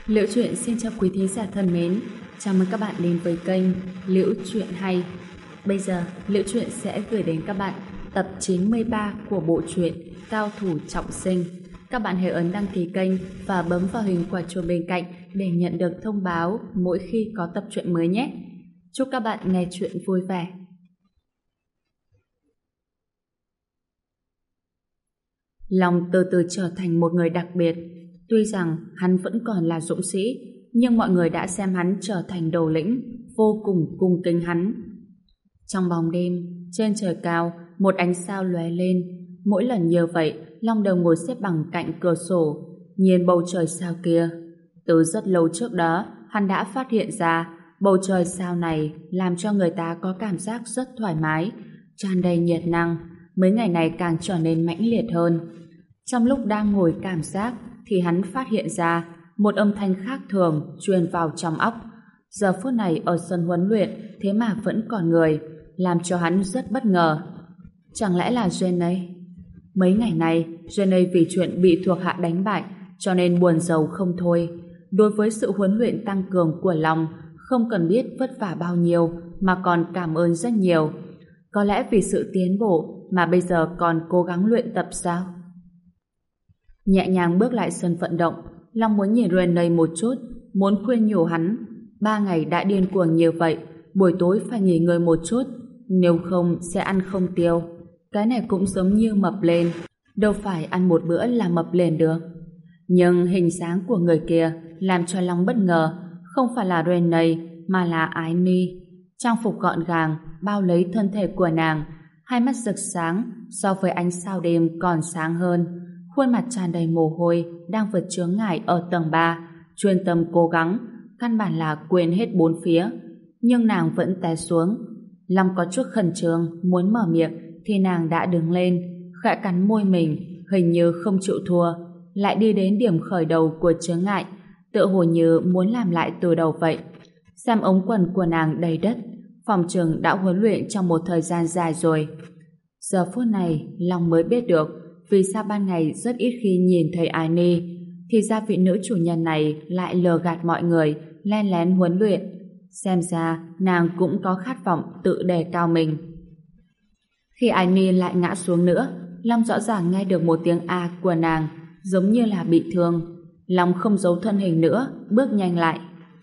Liễu Chuyện xin chào quý thính giả thân mến. Chào mừng các bạn đến với kênh Liễu Chuyện Hay. Bây giờ, Liễu Chuyện sẽ gửi đến các bạn tập 93 của bộ truyện Cao Thủ Trọng Sinh. Các bạn hãy ấn đăng ký kênh và bấm vào hình quả chuông bên cạnh để nhận được thông báo mỗi khi có tập truyện mới nhé. Chúc các bạn nghe truyện vui vẻ. Long từ từ trở thành một người đặc biệt. Tuy rằng hắn vẫn còn là dũng sĩ, nhưng mọi người đã xem hắn trở thành đầu lĩnh, vô cùng cung kính hắn. Trong bóng đêm, trên trời cao, một ánh sao lóe lên. Mỗi lần như vậy, Long đều ngồi xếp bằng cạnh cửa sổ, nhìn bầu trời sao kia. Từ rất lâu trước đó, hắn đã phát hiện ra bầu trời sao này làm cho người ta có cảm giác rất thoải mái, tràn đầy nhiệt năng. Mấy ngày này càng trở nên mãnh liệt hơn. Trong lúc đang ngồi cảm giác thì hắn phát hiện ra một âm thanh khác thường truyền vào trong óc. Giờ phút này ở sân huấn luyện thế mà vẫn còn người, làm cho hắn rất bất ngờ. Chẳng lẽ là Jenny? Mấy ngày này Jenny vì chuyện bị thuộc hạ đánh bại cho nên buồn rầu không thôi. Đối với sự huấn luyện tăng cường của Long, không cần biết vất vả bao nhiêu mà còn cảm ơn rất nhiều. Có lẽ vì sự tiến bộ mà bây giờ còn cố gắng luyện tập sao? Nhẹ nhàng bước lại sân vận động, Long muốn nhìn Rennie một chút, muốn khuyên nhủ hắn. 3 ngày đã điên cuồng như vậy, buổi tối phải nghỉ ngơi một chút, nếu không sẽ ăn không tiêu. Cái này cũng giống như mập lên, đâu phải ăn một bữa là mập lên được. Nhưng hình dáng của người kia làm cho Long bất ngờ, không phải là Rennie mà là Ái Ni. Trang phục gọn gàng bao lấy thân thể của nàng, hai mắt rực sáng so với ánh sao đêm còn sáng hơn. Khuôn mặt tràn đầy mồ hôi, đang vượt chướng ngại ở tầng 3, chuyên tâm cố gắng, căn bản là quên hết bốn phía. Nhưng nàng vẫn té xuống. Long có chút khẩn trương, muốn mở miệng thì nàng đã đứng lên, khẽ cắn môi mình, hình như không chịu thua, lại đi đến điểm khởi đầu của chướng ngại, tựa hồ như muốn làm lại từ đầu vậy. Xem ống quần của nàng đầy đất, phòng trường đã huấn luyện trong một thời gian dài rồi. Giờ phút này, Long mới biết được vì sao ban ngày rất ít khi nhìn thấy Annie, thì ra vị nữ chủ nhân này lại lừa gạt mọi người, len lén huấn luyện. Xem ra nàng cũng có khát vọng tự đề cao mình. Khi Annie lại ngã xuống nữa, Long rõ ràng nghe được một tiếng a của nàng, giống như là bị thương. Long không giấu thân hình nữa, bước nhanh lại.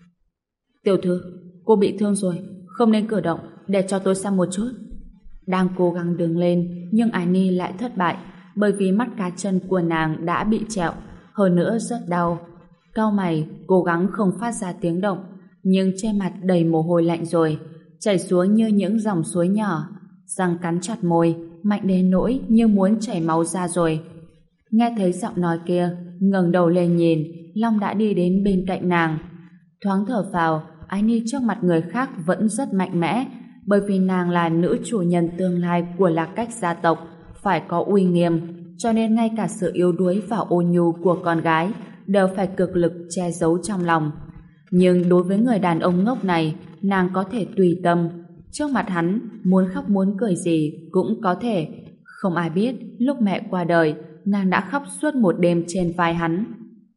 Tiểu thư, cô bị thương rồi, không nên cử động, để cho tôi xem một chút. Đang cố gắng đứng lên, nhưng Annie lại thất bại, bởi vì mắt cá chân của nàng đã bị trẹo, hơn nữa rất đau. Cau mày, cố gắng không phát ra tiếng động, nhưng trên mặt đầy mồ hôi lạnh rồi, chảy xuống như những dòng suối nhỏ. Răng cắn chặt môi, mạnh đến nỗi như muốn chảy máu ra rồi. Nghe thấy giọng nói kia, ngẩng đầu lên nhìn, Long đã đi đến bên cạnh nàng. Thoáng thở vào, Annie trước mặt người khác vẫn rất mạnh mẽ, bởi vì nàng là nữ chủ nhân tương lai của Lạc Cách gia tộc, phải có uy nghiêm, cho nên ngay cả sự yếu đuối và ôn nhu của con gái đều phải cực lực che giấu trong lòng. Nhưng đối với người đàn ông ngốc này, nàng có thể tùy tâm. Trước mặt hắn, muốn khóc muốn cười gì cũng có thể. Không ai biết, lúc mẹ qua đời, nàng đã khóc suốt một đêm trên vai hắn.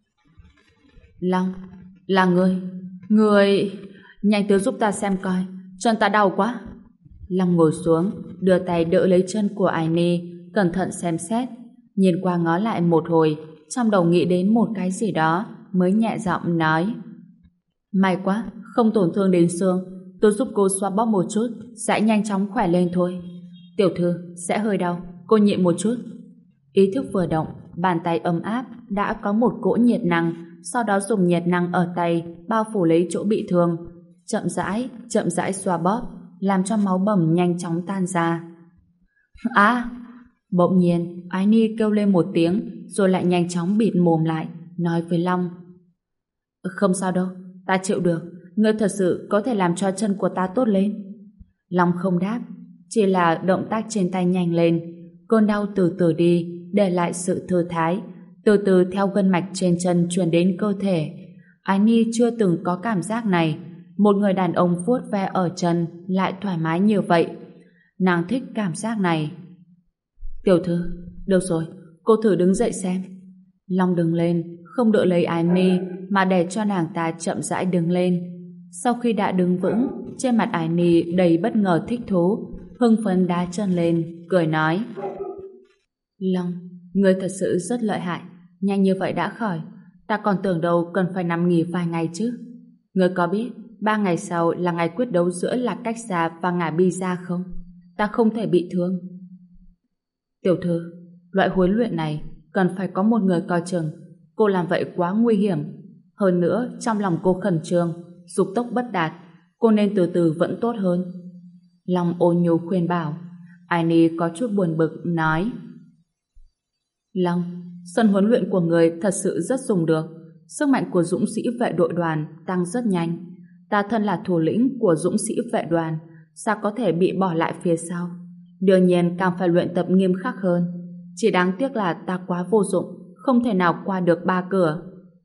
Long, là người... Nhanh tới giúp ta xem coi, chân ta đau quá. Long ngồi xuống, đưa tay đỡ lấy chân của Annie, cẩn thận xem xét, nhìn qua ngó lại một hồi, trong đầu nghĩ đến một cái gì đó, mới nhẹ giọng nói: may quá, không tổn thương đến xương, tôi giúp cô xoa bóp một chút, sẽ nhanh chóng khỏe lên thôi. Tiểu thư, sẽ hơi đau, cô nhịn một chút. Ý thức vừa động, bàn tay ấm áp đã có một cỗ nhiệt năng, sau đó dùng nhiệt năng ở tay bao phủ lấy chỗ bị thương, chậm rãi xoa bóp, làm cho máu bầm nhanh chóng tan ra. Bỗng nhiên Annie kêu lên một tiếng, rồi lại nhanh chóng bịt mồm lại, nói với Long: không sao đâu, ta chịu được, ngươi thật sự có thể làm cho chân của ta tốt lên. Long không đáp, chỉ là động tác trên tay nhanh lên, cơn đau từ từ đi, để lại sự thư thái, từ từ theo gân mạch trên chân truyền đến cơ thể. Annie chưa từng có cảm giác này, một người đàn ông vuốt ve ở chân lại thoải mái như vậy. Nàng thích cảm giác này. Tiểu thư, được rồi, cô thử đứng dậy xem. Long đứng lên, không đỡ lấy Ái Ni mà để cho nàng ta chậm rãi đứng lên. Sau khi đã đứng vững, trên mặt Ái Ni đầy bất ngờ thích thú, hưng phấn đá chân lên, cười nói: Long, ngươi thật sự rất lợi hại, nhanh như vậy đã khỏi. Ta còn tưởng đâu cần phải nằm nghỉ vài ngày chứ. Ngươi có biết 3 ngày sau là ngày quyết đấu giữa Lạc Cách Gia và Ngả Bi Gia không? Ta không thể bị thương. Tiểu thư, loại huấn luyện này cần phải có một người coi chừng. Cô làm vậy quá nguy hiểm. Hơn nữa, trong lòng cô khẩn trương, dục tốc bất đạt. Cô nên từ từ vẫn tốt hơn. Long ôn nhu khuyên bảo. Aini có chút buồn bực, nói: Long, sân huấn luyện của người thật sự rất dùng được. Sức mạnh của dũng sĩ vệ đội đoàn tăng rất nhanh. Ta thân là thủ lĩnh của dũng sĩ vệ đoàn, sao có thể bị bỏ lại phía sau? Đương nhiên càng phải luyện tập nghiêm khắc hơn. Chỉ đáng tiếc là ta quá vô dụng, không thể nào qua được 3 cửa.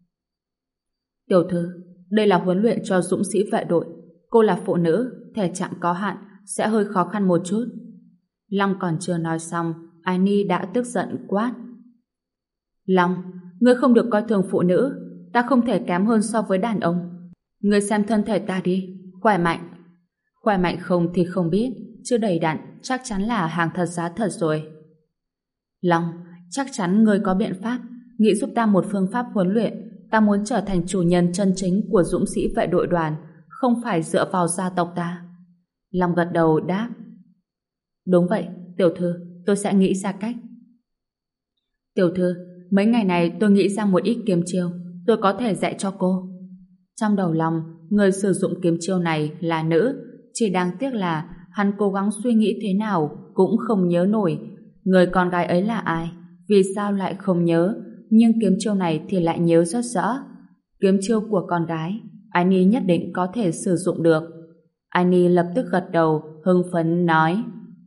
Tiểu thư, đây là huấn luyện cho dũng sĩ vệ đội. Cô là phụ nữ, thể trạng có hạn, sẽ hơi khó khăn một chút. Long còn chưa nói xong, Aini đã tức giận quát: Long, ngươi không được coi thường phụ nữ. Ta không thể kém hơn so với đàn ông. Ngươi xem thân thể ta đi, khỏe mạnh. Khỏe mạnh không thì không biết, chứ đầy đặn chắc chắn là hàng thật giá thật rồi. Long, chắc chắn ngươi có biện pháp. Nghĩ giúp ta một phương pháp huấn luyện. Ta muốn trở thành chủ nhân chân chính của dũng sĩ vệ đội đoàn, không phải dựa vào gia tộc ta. Long gật đầu đáp: Đúng vậy, tiểu thư, tôi sẽ nghĩ ra cách. Tiểu thư, mấy ngày này tôi nghĩ ra một ít kiếm chiêu, tôi có thể dạy cho cô. Trong đầu Long, người sử dụng kiếm chiêu này là nữ, chỉ đáng tiếc là hắn cố gắng suy nghĩ thế nào cũng không nhớ nổi người con gái ấy là ai, vì sao lại không nhớ, nhưng kiếm chiêu này thì lại nhớ rất rõ. Kiếm chiêu của con gái, Annie nhất định có thể sử dụng được. Annie lập tức gật đầu, hưng phấn nói: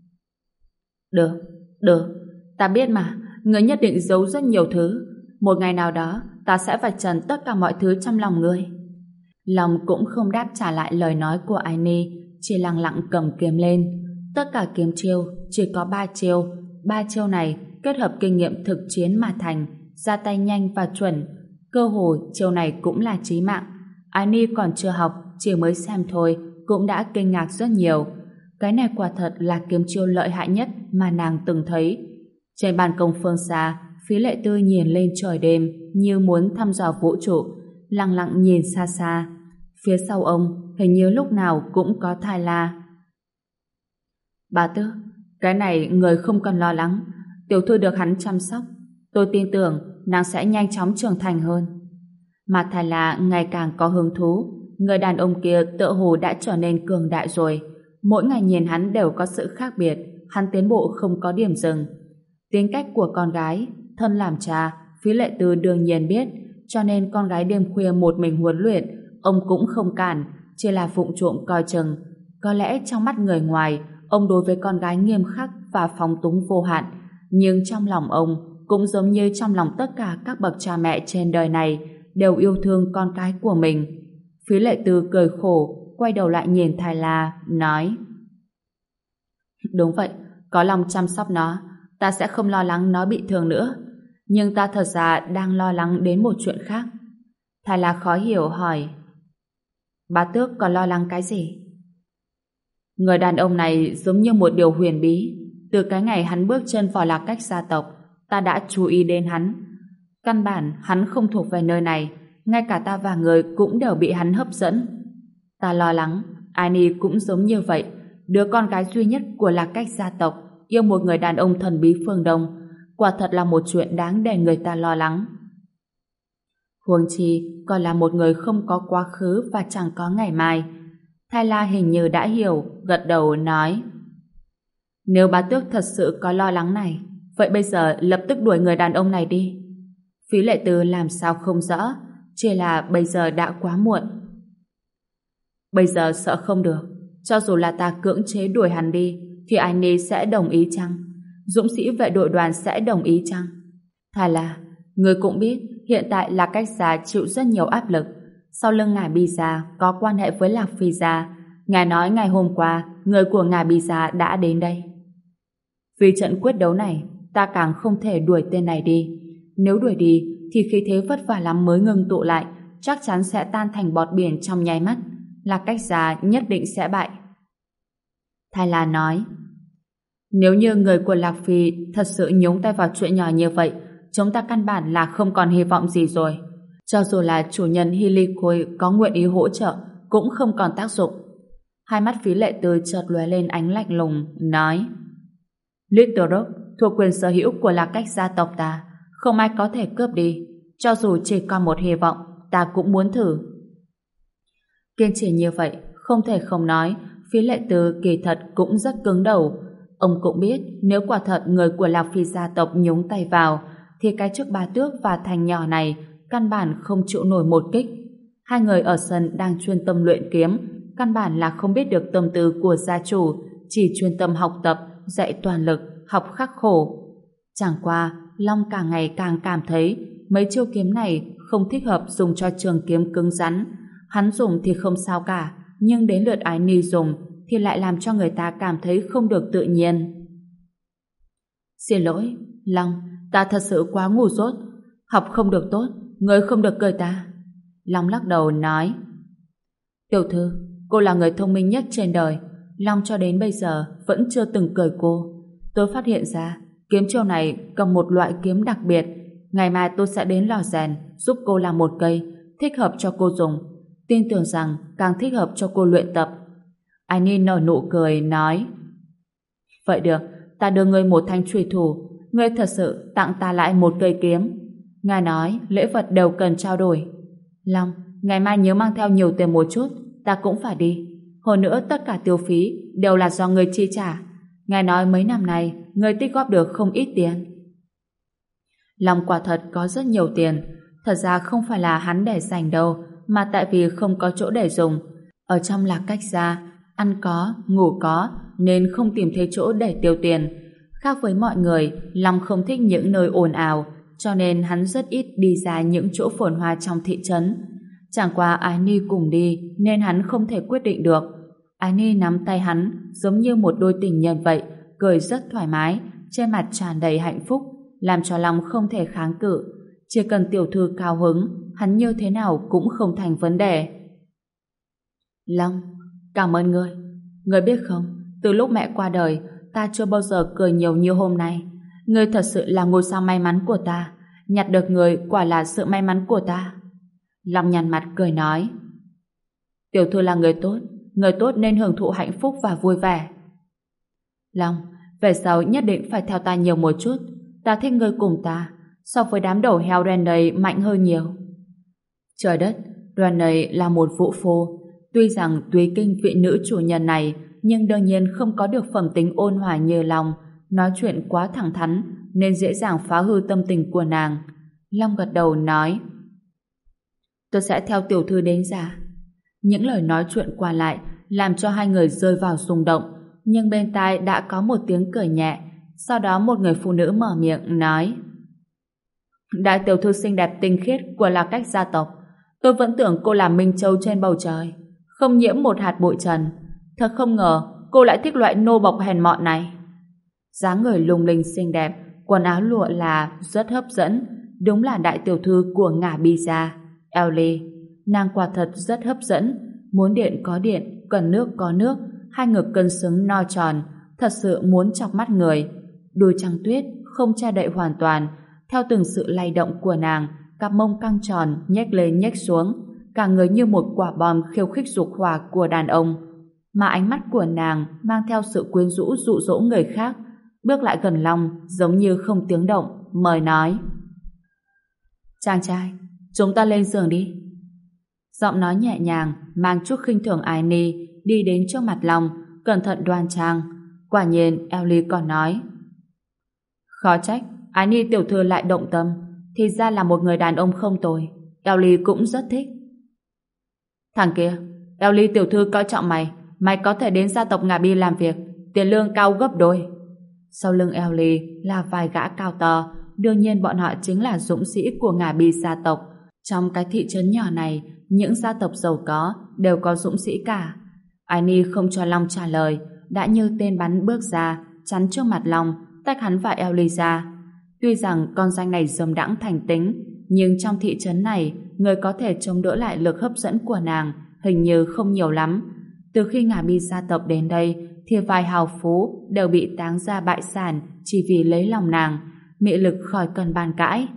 Được, được, ta biết mà, ngươi nhất định giấu rất nhiều thứ. Một ngày nào đó, ta sẽ vạch trần tất cả mọi thứ trong lòng ngươi. Long cũng không đáp trả lại lời nói của Annie, chỉ lặng lặng cầm kiếm lên. Tất cả kiếm chiêu chỉ có 3 chiêu. 3 chiêu này kết hợp kinh nghiệm thực chiến mà thành, ra tay nhanh và chuẩn. Cơ hồ chiêu này cũng là chí mạng. Annie còn chưa học, chỉ mới xem thôi, cũng đã kinh ngạc rất nhiều. Cái này quả thật là kiếm chiêu lợi hại nhất mà nàng từng thấy. Trên ban công phương xa, Phí Lệ Tư nhìn lên trời đêm như muốn thăm dò vũ trụ, lặng lặng nhìn xa xa. Phía sau ông hình như lúc nào cũng có Thai La. Bà Tước, cái này người không cần lo lắng, tiểu thư được hắn chăm sóc, tôi tin tưởng nàng sẽ nhanh chóng trưởng thành hơn. Mà Thai La ngày càng có hứng thú, người đàn ông kia tựa hồ đã trở nên cường đại rồi. Mỗi ngày nhìn hắn đều có sự khác biệt, hắn tiến bộ không có điểm dừng. Tính cách của con gái, thân làm cha, Phí Lệ Tư đương nhiên biết, cho nên con gái đêm khuya một mình huấn luyện, ông cũng không cản, chỉ là vụng trộm coi chừng. Có lẽ trong mắt người ngoài, ông đối với con gái nghiêm khắc và phóng túng vô hạn, nhưng trong lòng ông, cũng giống như trong lòng tất cả các bậc cha mẹ trên đời này, đều yêu thương con cái của mình. Phí Lệ Tư cười khổ, quay đầu lại nhìn Thai La, nói: Đúng vậy, có lòng chăm sóc nó, ta sẽ không lo lắng nó bị thương nữa. Nhưng ta thật ra đang lo lắng đến một chuyện khác. Thai La khó hiểu hỏi: Bá Tước còn lo lắng cái gì? Người đàn ông này giống như một điều huyền bí. Từ cái ngày hắn bước chân vào Lạc Cách gia tộc, ta đã chú ý đến hắn. Căn bản hắn không thuộc về nơi này, ngay cả ta và người cũng đều bị hắn hấp dẫn. Ta lo lắng Annie cũng giống như vậy. Đứa con gái duy nhất của Lạc Cách gia tộc yêu một người đàn ông thần bí phương Đông, quả thật là một chuyện đáng để người ta lo lắng. Huống chi còn là một người không có quá khứ và chẳng có ngày mai. Thai La hình như đã hiểu, gật đầu nói: Nếu bá tước thật sự có lo lắng này, vậy bây giờ lập tức đuổi người đàn ông này đi. Phí Lệ Tư làm sao không rõ, chỉ là bây giờ đã quá muộn. Bây giờ sợ không được, cho dù là ta cưỡng chế đuổi hắn đi, thì Annie sẽ đồng ý chăng? Dũng sĩ vệ đội đoàn sẽ đồng ý chăng? Thà là, người cũng biết, hiện tại Lạc Cách gia chịu rất nhiều áp lực. Sau lưng ngài Bi gia có quan hệ với Lạc Phi gia. Ngài nói ngày hôm qua, người của ngài Bi gia đã đến đây. Vì trận quyết đấu này, ta càng không thể đuổi tên này đi. Nếu đuổi đi, thì khí thế vất vả lắm mới ngưng tụ lại, chắc chắn sẽ tan thành bọt biển trong nháy mắt. Lạc Cách Gia nhất định sẽ bại. Thái La nói, nếu như người của Lạc Phi thật sự nhúng tay vào chuyện nhỏ như vậy, chúng ta căn bản là không còn hy vọng gì rồi. Cho dù là chủ nhân Helikoi có nguyện ý hỗ trợ, cũng không còn tác dụng. Hai mắt Phí Lệ Tư chợt lóe lên ánh lạnh lùng, nói, Little Rock thuộc quyền sở hữu của Lạc Cách gia tộc ta, không ai có thể cướp đi. Cho dù chỉ còn một hy vọng, ta cũng muốn thử. Kiên trì như vậy, không thể không nói, Phí Lệ Tư kỳ thật cũng rất cứng đầu. Ông cũng biết nếu quả thật người của Lạc Phi gia tộc nhúng tay vào, thì cái chức Bá Tước và Thành nhỏ này căn bản không chịu nổi một kích. Hai người ở sân đang chuyên tâm luyện kiếm, căn bản là không biết được tâm tư của gia chủ, chỉ chuyên tâm học tập, dạy toàn lực, học khắc khổ. Chẳng qua, Long càng ngày càng cảm thấy mấy chiêu kiếm này không thích hợp dùng cho trường kiếm cứng rắn. Hắn dùng thì không sao cả, nhưng đến lượt Ái Ni dùng thì lại làm cho người ta cảm thấy không được tự nhiên. Xin lỗi, Long, ta thật sự quá ngu dốt, học không được tốt, ngươi không được cười ta. Long lắc đầu nói, Tiểu thư, cô là người thông minh nhất trên đời, Long cho đến bây giờ vẫn chưa từng cười cô. Tôi phát hiện ra kiếm chiêu này cầm một loại kiếm đặc biệt. Ngày mai tôi sẽ đến lò rèn giúp cô làm một cây thích hợp cho cô dùng. Tin tưởng rằng càng thích hợp cho cô luyện tập. Annie nở nụ cười nói, vậy được, ta đưa ngươi một thanh chùy thủ, ngươi thật sự tặng ta lại một cây kiếm. Ngài nói lễ vật đều cần trao đổi. Long, ngày mai nhớ mang theo nhiều tiền một chút, ta cũng phải đi. Hơn nữa tất cả tiêu phí đều là do ngươi chi trả. Ngài nói mấy năm nay ngươi tích góp được không ít tiền. Long quả thật có rất nhiều tiền. Thật ra không phải là hắn để dành đâu, mà tại vì không có chỗ để dùng. Ở trong Lạc Cách gia, ăn có, ngủ có, nên không tìm thấy chỗ để tiêu tiền. Khác với mọi người, Long không thích những nơi ồn ào, cho nên hắn rất ít đi ra những chỗ phồn hoa trong thị trấn. Chẳng qua Ái Ni cùng đi, nên hắn không thể quyết định được. Ái Ni nắm tay hắn, giống như một đôi tình nhân vậy, cười rất thoải mái, trên mặt tràn đầy hạnh phúc, làm cho Long không thể kháng cự. Chỉ cần tiểu thư cao hứng, hắn như thế nào cũng không thành vấn đề. Long, cảm ơn ngươi. Ngươi biết không, từ lúc mẹ qua đời, ta chưa bao giờ cười nhiều như hôm nay. Ngươi thật sự là ngôi sao may mắn của ta. Nhặt được ngươi quả là sự may mắn của ta. Long nhăn mặt cười nói, tiểu thư là người tốt nên hưởng thụ hạnh phúc và vui vẻ. Long, về sau nhất định phải theo ta nhiều một chút. Ta thích ngươi cùng ta, so với đám đầu heo đen này mạnh hơn nhiều. Trời đất, đoàn này là một vũ phu. Tuy rằng tùy kinh vị nữ chủ nhân này, nhưng đương nhiên không có được phẩm tính ôn hòa như Long. Nói chuyện quá thẳng thắn, nên dễ dàng phá hư tâm tình của nàng. Long gật đầu nói, tôi sẽ theo tiểu thư đến già. Những lời nói chuyện qua lại làm cho hai người rơi vào rung động, nhưng bên tai đã có một tiếng cười nhẹ. Sau đó một người phụ nữ mở miệng nói, đại tiểu thư xinh đẹp tinh khiết của Lạc Cách gia tộc, tôi vẫn tưởng cô là Minh Châu trên bầu trời, không nhiễm một hạt bụi trần. Thật không ngờ cô lại thích loại nô bộc hèn mọn này. Dáng người lung linh xinh đẹp, quần áo lụa là rất hấp dẫn, đúng là đại tiểu thư của Ngả Bi gia. Ellie, nàng quả thật rất hấp dẫn, muốn điện có điện, cần nước có nước, hai ngực cân xứng no tròn, thật sự muốn chọc mắt người. Đôi trăng tuyết không che đậy hoàn toàn, theo từng sự lay động của nàng, cặp mông căng tròn nhếch lên nhếch xuống, cả người như một quả bom khiêu khích dục hỏa của đàn ông. Mà ánh mắt của nàng mang theo sự quyến rũ dụ dỗ người khác. Bước lại gần Long giống như không tiếng động, mời nói, chàng trai, chúng ta lên giường đi. Giọng nói nhẹ nhàng mang chút khinh thường Ái Ni đi đến trước mặt Long, cẩn thận đoan trang. Quả nhiên Ellie còn nói, khó trách Ái Ni tiểu thư lại động tâm, thì ra là một người đàn ông không tồi. Ellie cũng rất thích. Thằng kia, Ellie tiểu thư coi trọng mày có thể đến gia tộc Ngà Bi làm việc, tiền lương cao gấp đôi. Sau lưng Ellie là vài gã cao to, đương nhiên bọn họ chính là dũng sĩ của Ngà Bi gia tộc. Trong cái thị trấn nhỏ này, những gia tộc giàu có đều có dũng sĩ cả. Annie không cho Long trả lời, đã như tên bắn bước ra, chắn trước mặt Long, tách hắn và Ellie ra. Tuy rằng con danh này dâm đãng thành tính, nhưng trong thị trấn này, người có thể chống đỡ lại lực hấp dẫn của nàng hình như không nhiều lắm. Từ khi Ngả Bi gia tộc đến đây, thì vài hào phú đều bị táng ra bại sản chỉ vì lấy lòng nàng, mị lực khỏi cần bàn cãi.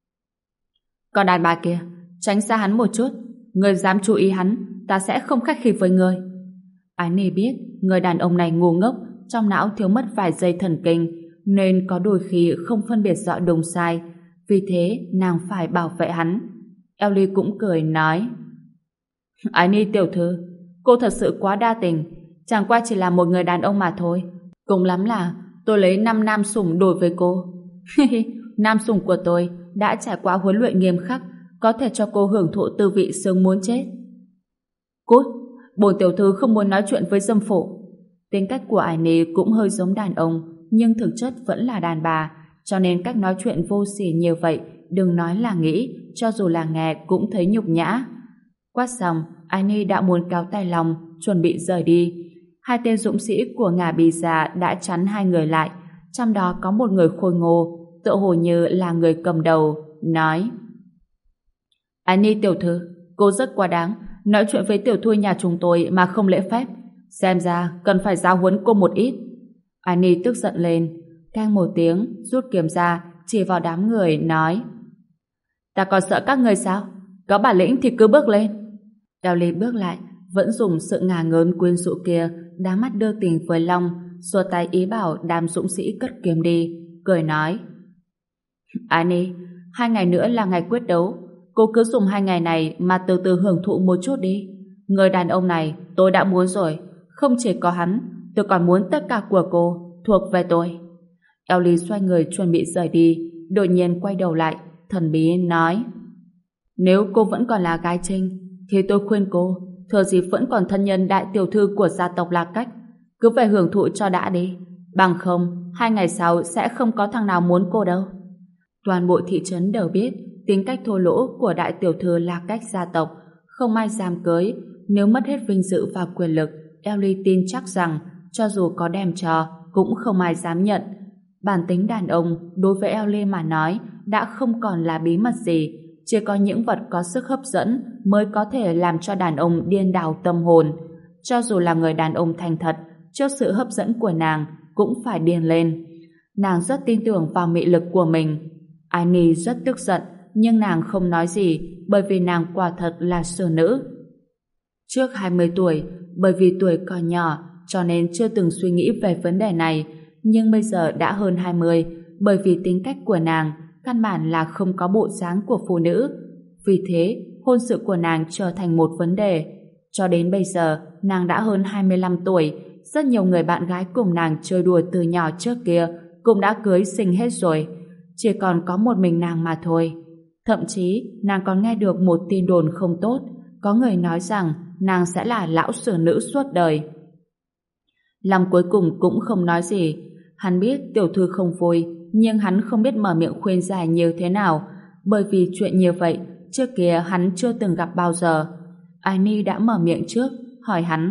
Còn đàn bà kia, tránh xa hắn một chút, người dám chú ý hắn, ta sẽ không khách khí với người. Ái Nhi biết người đàn ông này ngu ngốc, trong não thiếu mất vài giây thần kinh, nên có đôi khi không phân biệt rõ đúng sai, vì thế nàng phải bảo vệ hắn. Ellie cũng cười nói: Ái Nhi tiểu thư, cô thật sự quá đa tình, chẳng qua chỉ là một người đàn ông mà thôi. Cùng lắm là tôi lấy 5 nam sủng đổi với cô. Nam sủng của tôi đã trải qua huấn luyện nghiêm khắc, có thể cho cô hưởng thụ tư vị sướng muốn chết. Cút, bổn tiểu thư không muốn nói chuyện với dâm phụ. Tính cách của Ái Nhi cũng hơi giống đàn ông, nhưng thực chất vẫn là đàn bà, cho nên cách nói chuyện vô sỉ như vậy, đừng nói là nghĩ, cho dù là nghe cũng thấy nhục nhã. Quát xong, Ái Nhi đã muốn kéo tay Long, chuẩn bị rời đi. Hai tên dũng sĩ của Ngả Bi già đã chắn hai người lại, trong đó có một người khôi ngô, tựa hồ như là người cầm đầu, nói: Ái Nhi tiểu thư, cô rất quá đáng, nói chuyện với tiểu thư nhà chúng tôi mà không lễ phép, xem ra cần phải giáo huấn cô một ít. Ái Nhi tức giận lên, keng một tiếng, rút kiếm ra, chỉ vào đám người, nói: Ta còn sợ các người sao? Có bản lĩnh thì cứ bước lên. Ellie bước lại, vẫn dùng sự ngả ngớn quyến rũ kia, đá mắt đưa tình với Long, xua tay ý bảo đám dũng sĩ cất kiếm đi, cười nói: Ái Nhi, 2 ngày nữa là ngày quyết đấu, cô cứ dùng 2 ngày này mà từ từ hưởng thụ một chút đi. Người đàn ông này tôi đã muốn rồi, không chỉ có hắn, tôi còn muốn tất cả của cô thuộc về tôi. Ellie xoay người chuẩn bị rời đi, đột nhiên quay đầu lại, thần bí nói: Nếu cô vẫn còn là gái trinh, thì tôi khuyên cô, thừa dịp vẫn còn thân nhân đại tiểu thư của gia tộc La Cách, cứ về hưởng thụ cho đã đi, bằng không 2 ngày sau sẽ không có thằng nào muốn cô đâu. Toàn bộ thị trấn đều biết tính cách thô lỗ của đại tiểu thư La Cách gia tộc, không ai dám cưới. Nếu mất hết vinh dự và quyền lực, Ellie tin chắc rằng cho dù có đem cho cũng không ai dám nhận. Bản tính đàn ông đối với Ellie mà nói đã không còn là bí mật gì, chỉ có những vật có sức hấp dẫn mới có thể làm cho đàn ông điên đảo tâm hồn. Cho dù là người đàn ông thành thật, trước sự hấp dẫn của nàng cũng phải điên lên. Nàng rất tin tưởng vào mị lực của mình. Ái Nhi rất tức giận, nhưng nàng không nói gì, bởi vì nàng quả thật là xử nữ. Trước 20 tuổi, bởi vì tuổi còn nhỏ, cho nên chưa từng suy nghĩ về vấn đề này, nhưng bây giờ đã hơn 20, bởi vì tính cách của nàng căn bản là không có bộ dáng của phụ nữ. Vì thế, hôn sự của nàng trở thành một vấn đề. Cho đến bây giờ, nàng đã hơn 25 tuổi, rất nhiều người bạn gái cùng nàng chơi đùa từ nhỏ trước kia cũng đã cưới sinh hết rồi. Chỉ còn có một mình nàng mà thôi. Thậm chí, nàng còn nghe được một tin đồn không tốt, có người nói rằng nàng sẽ là lão sử nữ suốt đời. Long cuối cùng cũng không nói gì. Hắn biết tiểu thư không vui, nhưng hắn không biết mở miệng khuyên giải như thế nào, bởi vì chuyện như vậy trước kia hắn chưa từng gặp bao giờ. Ái Nhi đã mở miệng trước, hỏi hắn: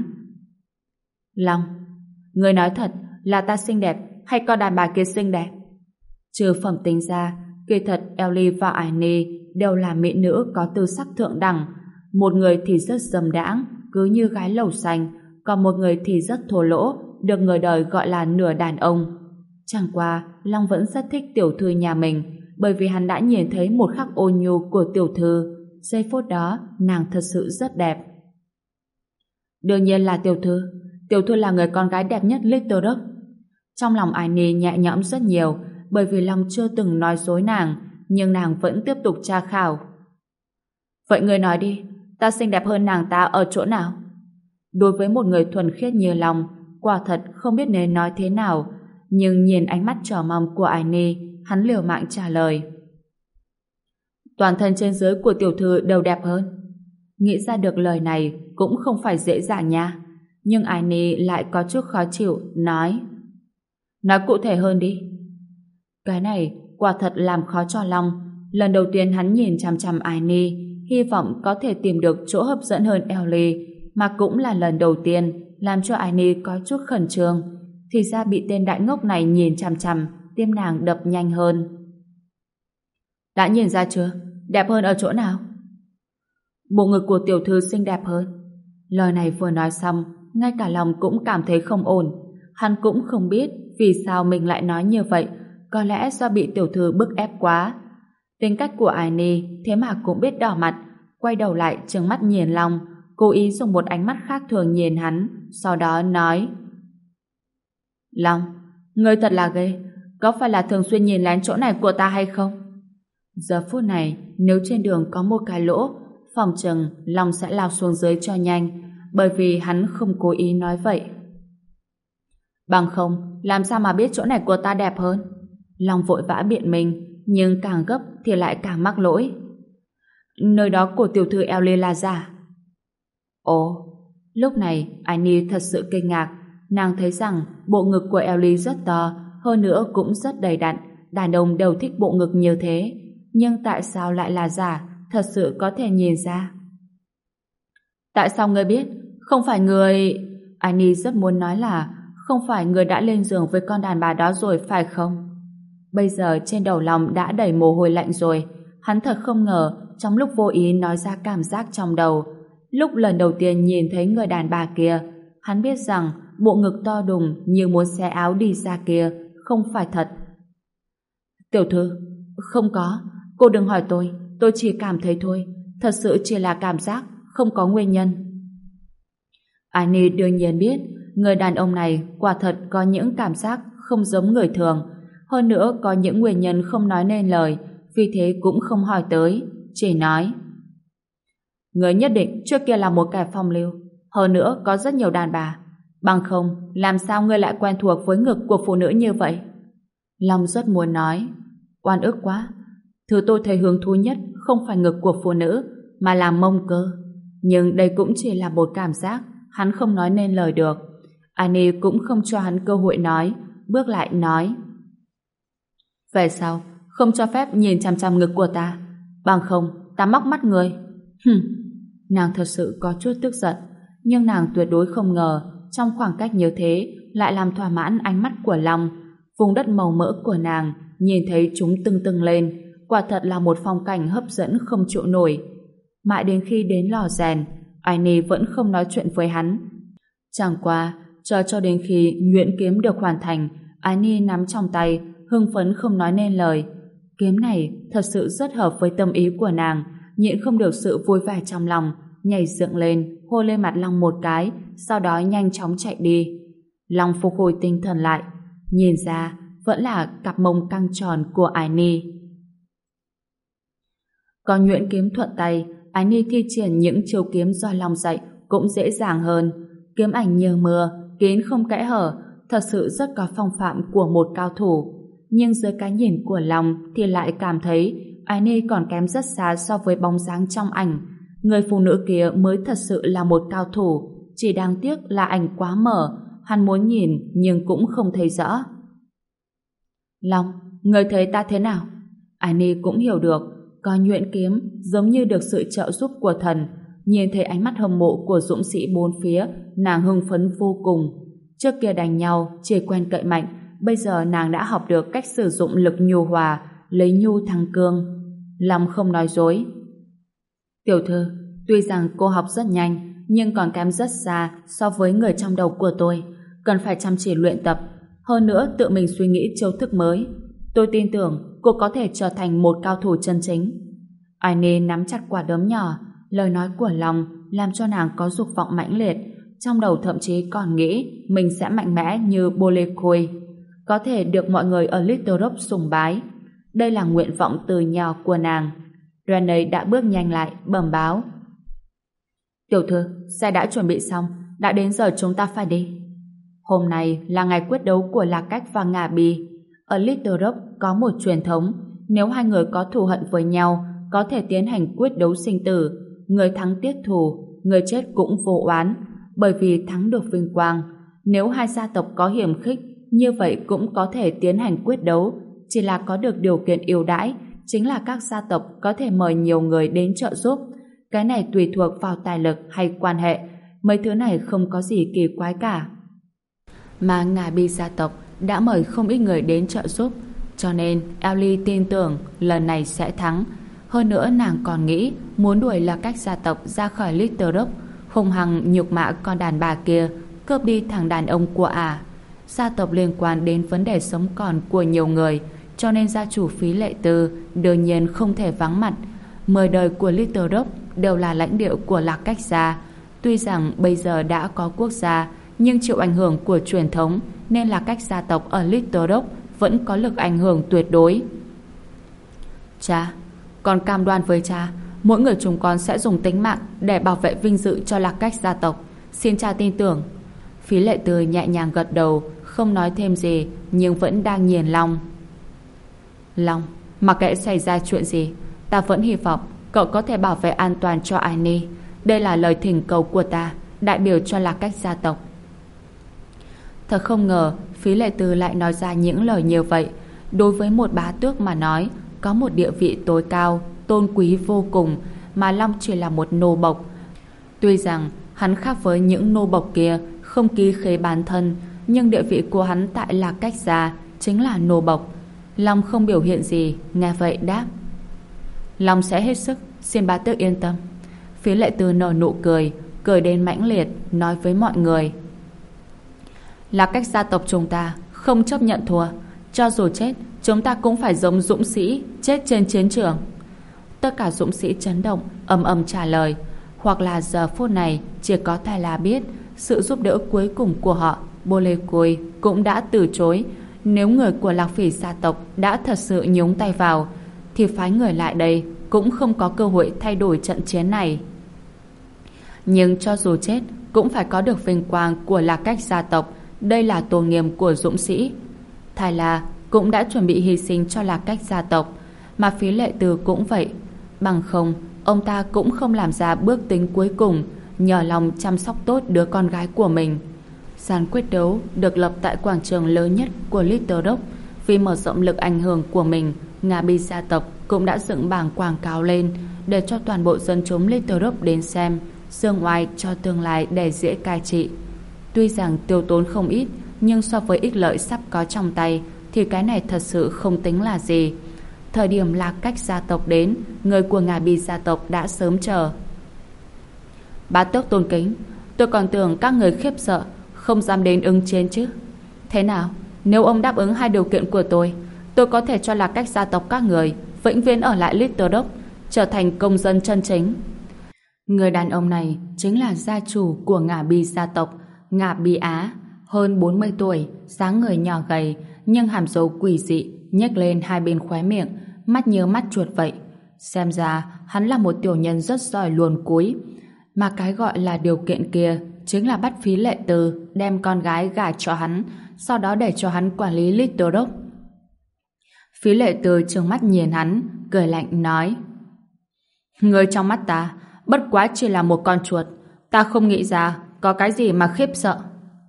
Long, người nói thật là ta xinh đẹp hay con đàn bà kia xinh đẹp? Trừ phẩm tính ra, kỳ thật Ellie và Ái Nhi đều là mỹ nữ có tư sắc thượng đẳng. Một người thì rất dâm đãng, cứ như gái lầu xanh, còn một người thì rất thô lỗ, được người đời gọi là nửa đàn ông. Chẳng qua, Long vẫn rất thích tiểu thư nhà mình, bởi vì hắn đã nhìn thấy một khắc ôn nhu của tiểu thư. Giây phút đó, nàng thật sự rất đẹp. Đương nhiên là tiểu thư là người con gái đẹp nhất Little Rock. Trong lòng Ái Nhi nhẹ nhõm rất nhiều, bởi vì Long chưa từng nói dối nàng, nhưng nàng vẫn tiếp tục tra khảo. Vậy người nói đi, ta xinh đẹp hơn nàng ta ở chỗ nào? Đối với một người thuần khiết như Long, quả thật không biết nên nói thế nào, nhưng nhìn ánh mắt trỏ mong của Ái Nhi, hắn liều mạng trả lời: Toàn thân trên dưới của tiểu thư đều đẹp hơn. Nghĩ ra được lời này cũng không phải dễ dàng nha, nhưng Ái Nhi lại có chút khó chịu, nói cụ thể hơn đi. Cái này quả thật làm khó cho Long. Lần đầu tiên hắn nhìn chằm chằm Ái Nhi, hy vọng có thể tìm được chỗ hấp dẫn hơn Ellie, mà cũng là lần đầu tiên làm cho Ái Nhi có chút khẩn trương. Thì ra bị tên đại ngốc này nhìn chằm chằm, tim nàng đập nhanh hơn. Đã nhìn ra chưa? Đẹp hơn ở chỗ nào? Bộ ngực của tiểu thư xinh đẹp hơn. Lời này vừa nói xong, ngay cả lòng cũng cảm thấy không ổn. Hắn cũng không biết vì sao mình lại nói như vậy, có lẽ do bị tiểu thư bức ép quá. Tính cách của Aini thế mà cũng biết đỏ mặt, quay đầu lại trừng mắt nhìn Long, cố ý dùng một ánh mắt khác thường nhìn hắn, sau đó nói: Long, ngươi thật là ghê, có phải là thường xuyên nhìn lén chỗ này của ta hay không? Giờ phút này, nếu trên đường có một cái lỗ, phòng chừng Long sẽ lao xuống dưới cho nhanh, bởi vì hắn không cố ý nói vậy. Bằng không, làm sao mà biết chỗ này của ta đẹp hơn? Long vội vã biện minh, nhưng càng gấp thì lại càng mắc lỗi. Nơi đó của tiểu thư Ellie là giả. Ồ, lúc này Annie thật sự kinh ngạc. Nàng thấy rằng bộ ngực của Ellie rất to, hơn nữa cũng rất đầy đặn. Đàn ông đều thích bộ ngực như thế. Nhưng tại sao lại là giả? Thật sự có thể nhìn ra. Tại sao ngươi biết? Không phải người... Annie rất muốn nói là không phải người đã lên giường với con đàn bà đó rồi phải không? Bây giờ trên đầu Long đã đầy mồ hôi lạnh rồi. Hắn thật không ngờ trong lúc vô ý nói ra cảm giác trong đầu. Lúc lần đầu tiên nhìn thấy người đàn bà kia, hắn biết rằng bộ ngực to đùng như muốn xé áo đi ra kia không phải thật. Tiểu thư, không có. Cô đừng hỏi tôi chỉ cảm thấy thôi. Thật sự chỉ là cảm giác, không có nguyên nhân. Annie đương nhiên biết người đàn ông này quả thật có những cảm giác không giống người thường. Hơn nữa có những nguyên nhân không nói nên lời, vì thế cũng không hỏi tới, chỉ nói: Người nhất định trước kia là một kẻ phong lưu, hơn nữa có rất nhiều đàn bà. Bằng không, làm sao ngươi lại quen thuộc với ngực của phụ nữ như vậy? Long rất muốn nói: Oan ức quá. Thứ tôi thấy hứng thú nhất không phải ngực của phụ nữ, mà là mông cơ. Nhưng đây cũng chỉ là một cảm giác, hắn không nói nên lời được. Annie cũng không cho hắn cơ hội nói, bước lại nói: Về sau, không cho phép nhìn chằm chằm ngực của ta. Bằng không, ta móc mắt người. Nàng thật sự có chút tức giận, nhưng nàng tuyệt đối không ngờ trong khoảng cách như thế lại làm thỏa mãn ánh mắt của Long. Vùng đất màu mỡ của nàng nhìn thấy chúng tưng tưng lên, quả thật là một phong cảnh hấp dẫn không chịu nổi. Mãi đến khi đến lò rèn, Annie vẫn không nói chuyện với hắn. Chẳng qua, chờ cho đến khi nhuyễn kiếm được hoàn thành, Annie nắm trong tay, hưng phấn không nói nên lời. Kiếm này thật sự rất hợp với tâm ý của nàng, nhịn không được sự vui vẻ trong lòng, nhảy dựng lên, hôn lên mặt Long một cái, sau đó nhanh chóng chạy đi. Long phục hồi tinh thần lại, nhìn ra vẫn là cặp mông căng tròn của Annie. Có nhuyễn kiếm thuận tay, Annie thi triển những chiêu kiếm do Long dạy cũng dễ dàng hơn. Kiếm ảnh như mưa, kín không kẽ hở, thật sự rất có phong phạm của một cao thủ. Nhưng dưới cái nhìn của Long thì lại cảm thấy Annie còn kém rất xa so với bóng dáng trong ảnh. Người phụ nữ kia mới thật sự là một cao thủ, chỉ đáng tiếc là ảnh quá mở, hắn muốn nhìn nhưng cũng không thấy rõ. Long, người thấy ta thế nào? Annie cũng hiểu được, có nhuyễn kiếm giống như được sự trợ giúp của thần. Nhìn thấy ánh mắt hâm mộ của dũng sĩ bốn phía, nàng hưng phấn vô cùng. Trước kia đánh nhau chỉ quen cậy mạnh, bây giờ nàng đã học được cách sử dụng lực nhu hòa, lấy nhu thắng cương. Long không nói dối. Tiểu thư, tuy rằng cô học rất nhanh, nhưng còn kém rất xa so với người trong đầu của tôi. Cần phải chăm chỉ luyện tập, hơn nữa tự mình suy nghĩ chiêu thức mới. Tôi tin tưởng cô có thể trở thành một cao thủ chân chính. Annie nắm chặt quả đấm nhỏ, lời nói của Long làm cho nàng có dục vọng mãnh liệt, trong đầu thậm chí còn nghĩ mình sẽ mạnh mẽ như Bolekoi, có thể được mọi người ở Little Rock sùng bái. Đây là nguyện vọng từ nhỏ của nàng. Renee đã bước nhanh lại, bẩm báo: Tiểu thư, xe đã chuẩn bị xong, đã đến giờ chúng ta phải đi. Hôm nay là ngày quyết đấu của Lạc Cách và Ngả Bì. Ở Little Rock có một truyền thống, nếu hai người có thù hận với nhau, có thể tiến hành quyết đấu sinh tử. Người thắng tiết thù, người chết cũng vô oán, bởi vì thắng được vinh quang. Nếu hai gia tộc có hiểm khích, như vậy cũng có thể tiến hành quyết đấu, chỉ là có được điều kiện ưu đãi, chính là các gia tộc có thể mời nhiều người đến trợ giúp. Cái này tùy thuộc vào tài lực hay quan hệ, mấy thứ này không có gì kỳ quái cả. Mà Ngả Bi gia tộc đã mời không ít người đến trợ giúp, cho nên Ellie tin tưởng lần này sẽ thắng. Hơn nữa nàng còn nghĩ muốn đuổi La Cách gia tộc ra khỏi Little Rock, hung hăng nhục mạ con đàn bà kia, cướp đi thằng đàn ông của ả. Gia tộc liên quan đến vấn đề sống còn của nhiều người, cho nên gia chủ Phí Lệ Tư đương nhiên không thể vắng mặt. 10 đời của Little Rock đều là lãnh địa của La Cách gia. Tuy rằng bây giờ đã có quốc gia, nhưng chịu ảnh hưởng của truyền thống nên La Cách gia tộc ở Little Rock vẫn có lực ảnh hưởng tuyệt đối. Cha, con cam đoan với cha, mỗi người chúng con sẽ dùng tính mạng để bảo vệ vinh dự cho La Cách gia tộc. Xin cha tin tưởng. Phí Lệ Tư nhẹ nhàng gật đầu, không nói thêm gì, nhưng vẫn đang nhìn Long. Long, mặc kệ xảy ra chuyện gì, ta vẫn hy vọng cậu có thể bảo vệ an toàn cho Annie. Đây là lời thỉnh cầu của ta, đại biểu cho La Cách gia tộc. Thật không ngờ Phí Lệ Tư lại nói ra những lời như vậy. Đối với một bá tước mà nói, có một địa vị tối cao, tôn quý vô cùng, mà Long chỉ là một nô bộc. Tuy rằng hắn khác với những nô bộc kia, không ký khế bán thân, nhưng địa vị của hắn tại La Cách gia chính là nô bộc. Long không biểu hiện gì, nghe vậy đáp: Long sẽ hết sức, xin bá tước yên tâm. Phí Lệ Tư nở nụ cười, cười đến mãnh liệt, nói với mọi người: La Cách gia tộc chúng ta không chấp nhận thua, cho dù chết, chúng ta cũng phải giống dũng sĩ chết trên chiến trường. Tất cả dũng sĩ chấn động, ầm ầm trả lời, hoặc là giờ phút này chỉ có Tài La biết sự giúp đỡ cuối cùng của họ, Bolekoi cũng đã từ chối. Nếu người của Lạc Phỉ gia tộc đã thật sự nhúng tay vào, thì phái người lại đây cũng không có cơ hội thay đổi trận chiến này. Nhưng cho dù chết, cũng phải có được vinh quang của La Cách gia tộc. Đây là tôn nghiêm của dũng sĩ. Tài La cũng đã chuẩn bị hy sinh cho La Cách gia tộc, mà Phí Lệ Tư cũng vậy. Bằng không, ông ta cũng không làm ra bước tính cuối cùng, nhờ lòng chăm sóc tốt đứa con gái của mình. Sàn quyết đấu được lập tại quảng trường lớn nhất của Little Rock. Vì mở rộng lực ảnh hưởng của mình, Ngà Bi gia tộc cũng đã dựng bảng quảng cáo lên để cho toàn bộ dân chúng Little Rock đến xem, dương oai cho tương lai để dễ cai trị. Tuy rằng tiêu tốn không ít, nhưng so với ích lợi sắp có trong tay thì cái này thật sự không tính là gì. Thời điểm La Cách gia tộc đến, người của Ngà Bi gia tộc đã sớm chờ. Bá tước tôn kính, tôi còn tưởng các người khiếp sợ, không dám đến ứng chiến chứ. Thế nào, nếu ông đáp ứng 2 điều kiện của tôi có thể cho La Cách gia tộc các người vĩnh viễn ở lại Little Rock, trở thành công dân chân chính. Người đàn ông này chính là gia chủ của Ngà Bi gia tộc, Ngà Bi Á, hơn 40 tuổi, dáng người nhỏ gầy, nhưng hàm dâu quỷ dị nhếch lên hai bên khóe miệng, mắt như mắt chuột vậy. Xem ra hắn là một tiểu nhân rất giỏi luồn cúi. Mà cái gọi là điều kiện kia chính là bắt Phí Lệ Tư đem con gái gả cho hắn, sau đó để cho hắn quản lý Little Rock. Phí Lệ Tư trừng mắt nhìn hắn, cười lạnh nói: Người trong mắt ta bất quá chỉ là một con chuột, ta không nghĩ ra có cái gì mà khiếp sợ.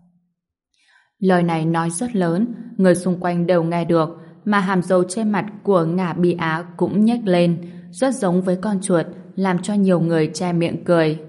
Lời này nói rất lớn, người xung quanh đều nghe được, mà hàm dâu trên mặt của Ngà Bi Á cũng nhếch lên, rất giống với con chuột, làm cho nhiều người che miệng cười.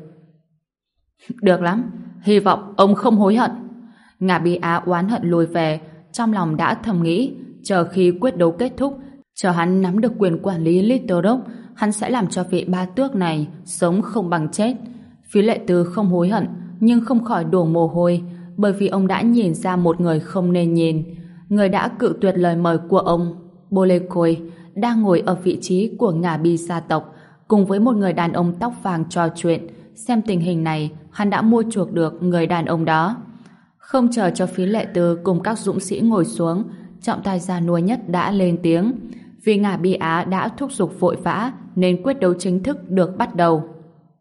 Được lắm, hy vọng ông không hối hận. Ngà Bi Á oán hận lùi về, trong lòng đã thầm nghĩ, chờ khi quyết đấu kết thúc, chờ hắn nắm được quyền quản lý Little Rock, hắn sẽ làm cho vị bá tước này sống không bằng chết. Phí Lệ Tư không hối hận, nhưng không khỏi đổ mồ hôi, bởi vì ông đã nhìn ra một người không nên nhìn. Người đã cự tuyệt lời mời của ông, Bolekoi, đang ngồi ở vị trí của Ngà Bi gia tộc, cùng với một người đàn ông tóc vàng trò chuyện. Xem tình hình này, hắn đã mua chuộc được người đàn ông đó. Không chờ cho Phí Lệ Tư cùng các dũng sĩ ngồi xuống, trọng tài già nua nhất đã lên tiếng. Vì Ngà Bi Á đã thúc giục vội vã, nên quyết đấu chính thức được bắt đầu.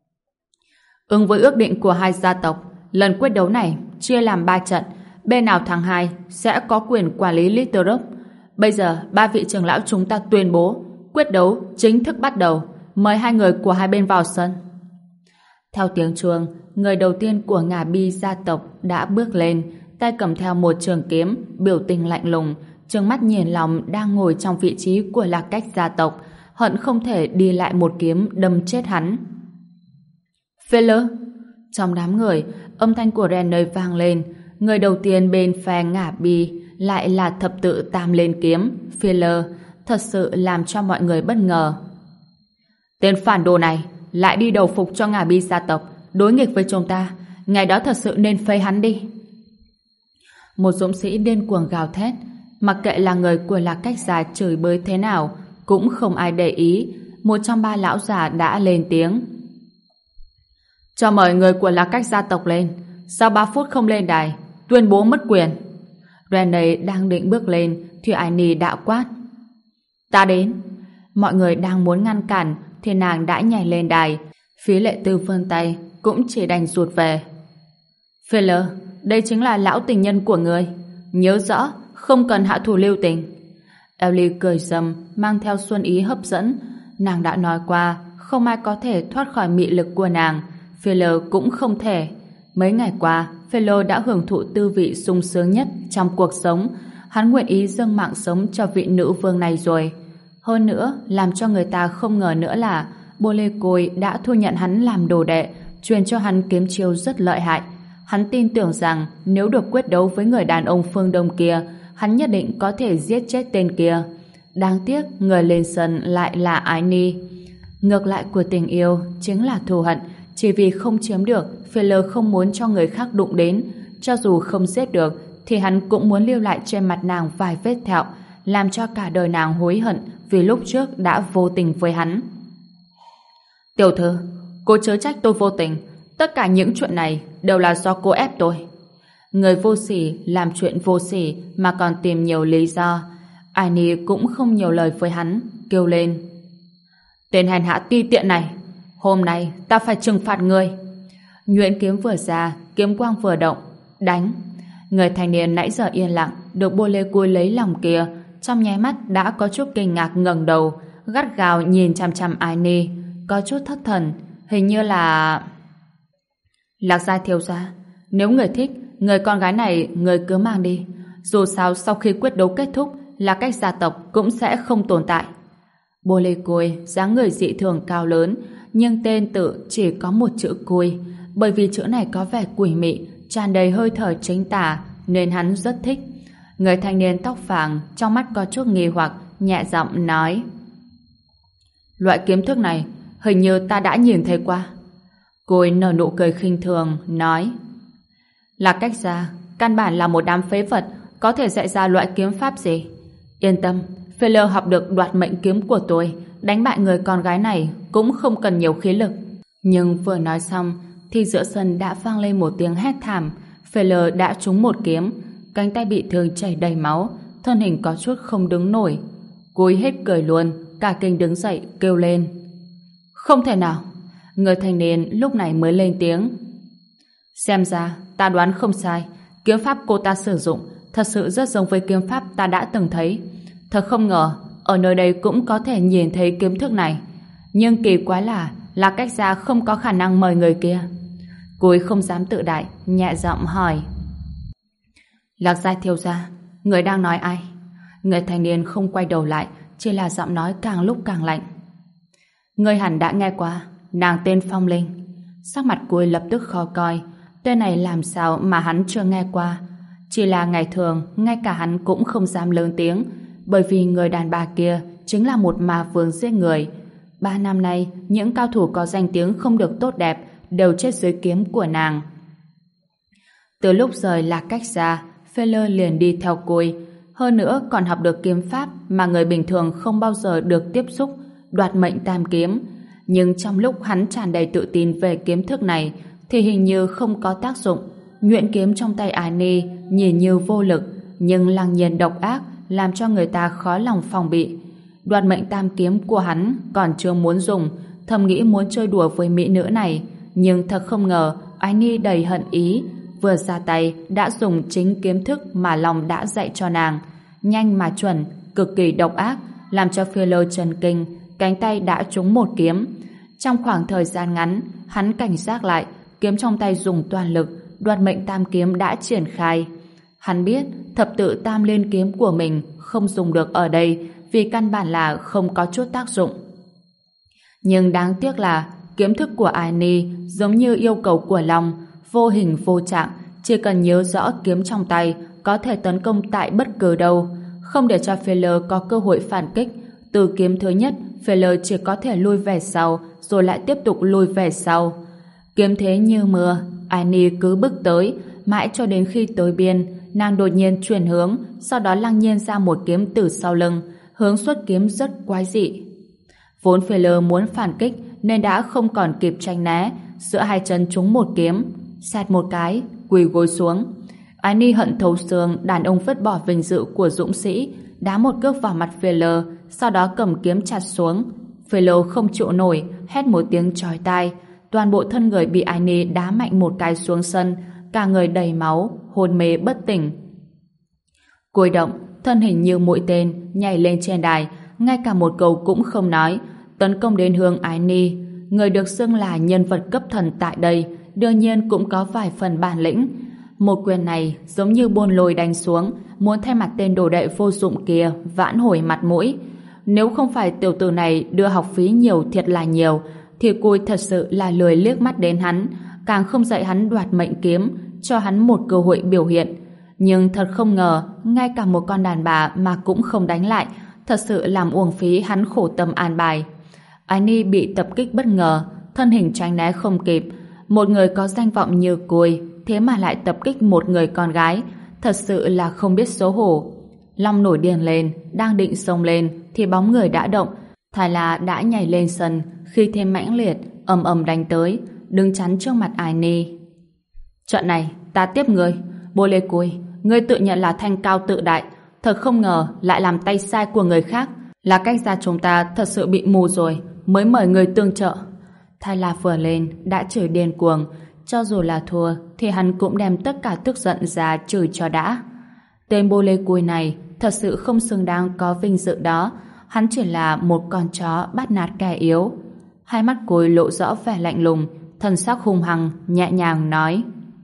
Ứng với ước định của hai gia tộc, lần quyết đấu này chia làm 3 trận, bên nào thắng 2 sẽ có quyền quản lý Little Rock. Bây giờ 3 vị trưởng lão chúng ta tuyên bố quyết đấu chính thức bắt đầu, mời 2 người của hai bên vào sân. Theo tiếng chuông, người đầu tiên của Ngà Bi gia tộc đã bước lên, tay cầm theo một trường kiếm, biểu tình lạnh lùng, trừng mắt nhìn Lòng đang ngồi trong vị trí của La Cách gia tộc, hận không thể đi lại một kiếm đâm chết hắn. Phê-lơ! Trong đám người, âm thanh của Renner vang lên. Người đầu tiên bên phe Ngà Bi lại là thập tự tam lên kiếm, Phê-lơ, thật sự làm cho mọi người bất ngờ. Tên phản đồ này lại đi đầu phục cho Ngả Bi gia tộc, đối nghịch với chúng ta. Ngày đó thật sự nên phế hắn đi. Một dũng sĩ điên cuồng gào thét, mặc kệ là người của Lạc Cách Gia chửi bới thế nào, cũng không ai để ý. Một trong ba lão già đã lên tiếng. Cho mời người của Lạc Cách gia tộc lên. Sau 3 phút không lên đài, tuyên bố mất quyền. Rene đang định bước lên thì Annie đã quát. Ta đến. Mọi người đang muốn ngăn cản thì nàng đã nhảy lên đài. Phí Lệ Tư vươn tay cũng chỉ đành rụt về. Feller, đây chính là lão tình nhân của người. Nhớ rõ, không cần hạ thủ lưu tình. Ellie cười rầm mang theo xuân ý hấp dẫn. Nàng đã nói qua không ai có thể thoát khỏi mị lực của nàng. Feller cũng không thể. Mấy ngày qua, Feller đã hưởng thụ tư vị sung sướng nhất trong cuộc sống. Hắn nguyện ý dâng mạng sống cho vị nữ vương này rồi. Hơn nữa, làm cho người ta không ngờ nữa là Bolecoi đã thu nhận hắn làm đồ đệ, truyền cho hắn kiếm chiêu rất lợi hại. Hắn tin tưởng rằng nếu được quyết đấu với người đàn ông phương Đông kia, hắn nhất định có thể giết chết tên kia. Đáng tiếc, người lên sân lại là Annie. Ngược lại của tình yêu chính là thù hận. Chỉ vì không chiếm được, Feller không muốn cho người khác đụng đến. Cho dù không giết được, thì hắn cũng muốn lưu lại trên mặt nàng vài vết thẹo, làm cho cả đời nàng hối hận vì lúc trước đã vô tình với hắn. Tiểu thư, cô chớ trách tôi vô tình. Tất cả những chuyện này đều là do cô ép tôi. Người vô sỉ làm chuyện vô sỉ mà còn tìm nhiều lý do. Annie cũng không nhiều lời với hắn, kêu lên. Tên hèn hạ ti tiện này, hôm nay ta phải trừng phạt ngươi. Nhuyễn kiếm vừa ra, kiếm quang vừa động, đánh. Người thanh niên nãy giờ yên lặng, được Bolecui lấy lòng kia, trong nháy mắt đã có chút kinh ngạc ngẩng đầu, gắt gao nhìn chằm chằm Annie, có chút thất thần, hình như là... Lạc Gia thiếu gia, nếu người thích, người con gái này người cứ mang đi. Dù sao sau khi quyết đấu kết thúc, Lạc Cách gia tộc cũng sẽ không tồn tại. Bolecui dáng người dị thường cao lớn, nhưng tên tự chỉ có một chữ Cui, bởi vì chữ này có vẻ quỷ mị, tràn đầy hơi thở chính tà, nên hắn rất thích. Người thanh niên tóc vàng trong mắt có chút nghi hoặc, nhẹ giọng nói: Loại kiếm thức này hình như ta đã nhìn thấy qua. Cui nở nụ cười khinh thường nói: Lạc Cách gia căn bản là một đám phế vật, có thể dạy ra loại kiếm pháp gì? Yên tâm, Feller học được đoạt mệnh kiếm của tôi, đánh bại người con gái này cũng không cần nhiều khí lực. Nhưng vừa nói xong thì giữa sân đã vang lên một tiếng hét thảm. Feller đã trúng một kiếm, cánh tay bị thương chảy đầy máu, thân hình có chút không đứng nổi. Cúi hết cười luôn, cả kinh đứng dậy kêu lên: Không thể nào! Người thanh niên lúc này mới lên tiếng: Xem ra ta đoán không sai, kiếm pháp cô ta sử dụng thật sự rất giống với kiếm pháp ta đã từng thấy. Thật không ngờ ở nơi đây cũng có thể nhìn thấy kiếm thức này. Nhưng kỳ quái là Lạc Cách gia không có khả năng mời người kia. Cúi không dám tự đại, nhẹ giọng hỏi: Lạc Gia thiếu gia, người đang nói ai? Người thanh niên không quay đầu lại, chỉ là giọng nói càng lúc càng lạnh. Người hẳn đã nghe qua, nàng tên Phong Linh. Sắc mặt Cúi lập tức khó coi. Tên này làm sao mà hắn chưa nghe qua? Chỉ là ngày thường ngay cả hắn cũng không dám lớn tiếng, bởi vì người đàn bà kia chính là một ma vương giết người. 3 năm nay, những cao thủ có danh tiếng không được tốt đẹp đều chết dưới kiếm của nàng. Từ lúc rời Lạc Cách gia, Feller liền đi theo Cui, hơn nữa còn học được kiếm pháp mà người bình thường không bao giờ được tiếp xúc, đoạt mệnh tam kiếm. Nhưng trong lúc hắn tràn đầy tự tin về kiếm thức này thì hình như không có tác dụng. Nhuyễn kiếm trong tay Annie nhìn như vô lực, nhưng lăng nhiên độc ác, làm cho người ta khó lòng phòng bị. Đoạt mệnh tam kiếm của hắn còn chưa muốn dùng, thầm nghĩ muốn chơi đùa với mỹ nữ này, nhưng thật không ngờ Annie đầy hận ý, vừa ra tay đã dùng chính kiếm thức mà lòng đã dạy cho nàng, nhanh mà chuẩn, cực kỳ độc ác, làm cho Feller chấn kinh, cánh tay đã trúng một kiếm. Trong khoảng thời gian ngắn, hắn cảnh giác lại, kiếm trong tay dùng toàn lực, đoạt mệnh tam kiếm đã triển khai. Hắn biết thập tự tam liên kiếm của mình không dùng được ở đây vì căn bản là không có chút tác dụng. Nhưng đáng tiếc là kiếm thức của Annie giống như yêu cầu của Long, vô hình vô trạng, chỉ cần nhớ rõ kiếm trong tay có thể tấn công tại bất cứ đâu, không để cho Feller có cơ hội phản kích. Từ kiếm thứ nhất Feller chỉ có thể lui về sau, rồi lại tiếp tục lui về sau. Kiếm thế như mưa, Annie cứ bước tới, mãi cho đến khi tới biên, nàng đột nhiên chuyển hướng, sau đó lăng nhiên ra một kiếm từ sau lưng, hướng xuất kiếm rất quái dị. Vốn Feller muốn phản kích nên đã không còn kịp tranh né, giữa hai chân trúng một kiếm, xẹt một cái, quỳ gối xuống. Annie hận thấu xương đàn ông vứt bỏ vinh dự của dũng sĩ, đá một cước vào mặt Feller, sau đó cầm kiếm chặt xuống. Feller không chịu nổi, hét một tiếng chói tai, toàn bộ thân người bị Annie đá mạnh một cái xuống sân, cả người đầy máu, hôn mê bất tỉnh. Cúi động, thân hình như mũi tên nhảy lên trên đài, ngay cả một câu cũng không nói, tấn công đến hướng Annie. Người được xưng là nhân vật cấp thần tại đây, đương nhiên cũng có vài phần bản lĩnh. Một quyền này giống như bôn lôi đánh xuống, muốn thay mặt tên đồ đệ vô dụng kia vãn hồi mặt mũi. Nếu không phải tiểu tử này đưa học phí nhiều thiệt là nhiều, thì cô thật sự là lười liếc mắt đến hắn, càng không dạy hắn đoạt mệnh kiếm, cho hắn một cơ hội biểu hiện. Nhưng thật không ngờ, ngay cả một con đàn bà mà cũng không đánh lại, thật sự làm uổng phí hắn khổ tâm an bài. Annie bị tập kích bất ngờ, thân hình tránh né không kịp. Một người có danh vọng như cô, thế mà lại tập kích một người con gái, thật sự là không biết xấu hổ. Long nổi điên lên, đang định xông lên, thì bóng người đã động. Thái La đã nhảy lên sân, khi thêm mãnh liệt, ầm ầm đánh tới, đứng chắn trước mặt Annie. Trận này, ta tiếp ngươi. Bô Lê Cui, ngươi tự nhận là thanh cao tự đại, thật không ngờ lại làm tay sai của người khác. Là cách gia chúng ta thật sự bị mù rồi, mới mời người tương trợ. Thái La vừa lên, đã chửi điên cuồng. Cho dù là thua, thì hắn cũng đem tất cả tức giận ra chửi cho đã. Tên Bô Lê Cui này thật sự không xứng đáng có vinh dự đó. Hắn chỉ là một con chó bắt nạt kẻ yếu. Hai mắt Cui lộ rõ vẻ lạnh lùng, thần sắc hung hăng, nhẹ nhàng nói: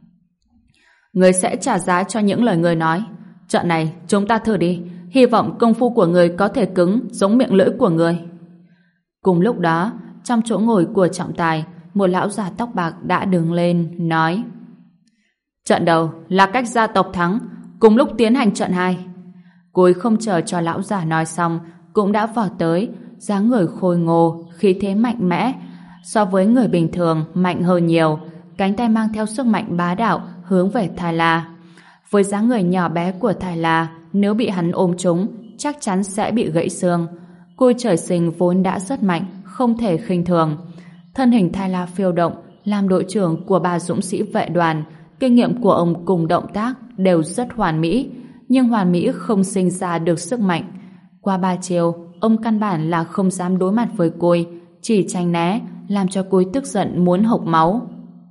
Người sẽ trả giá cho những lời người nói. Trận này chúng ta thử đi, hy vọng công phu của người có thể cứng giống miệng lưỡi của người. Cùng lúc đó, trong chỗ ngồi của trọng tài, một lão già tóc bạc đã đứng lên, nói: Trận đầu là cách gia tộc thắng, cùng lúc tiến hành trận 2. Cui không chờ cho lão già nói xong, cũng đã vào tới, dáng người khôi ngô, khí thế mạnh mẽ, so với người bình thường mạnh hơn nhiều, cánh tay mang theo sức mạnh bá đạo hướng về Thái La. Với dáng người nhỏ bé của Thái La, nếu bị hắn ôm trúng, chắc chắn sẽ bị gãy xương. Cui trời sinh vốn đã rất mạnh, không thể khinh thường. Thân hình Thái La phiêu động, làm đội trưởng của 3 dũng sĩ vệ đoàn, kinh nghiệm của ông cùng động tác đều rất hoàn mỹ, nhưng hoàn mỹ không sinh ra được sức mạnh. Qua 3 chiều, ông căn bản là không dám đối mặt với Cui, chỉ tránh né, làm cho Cui tức giận muốn hộc máu.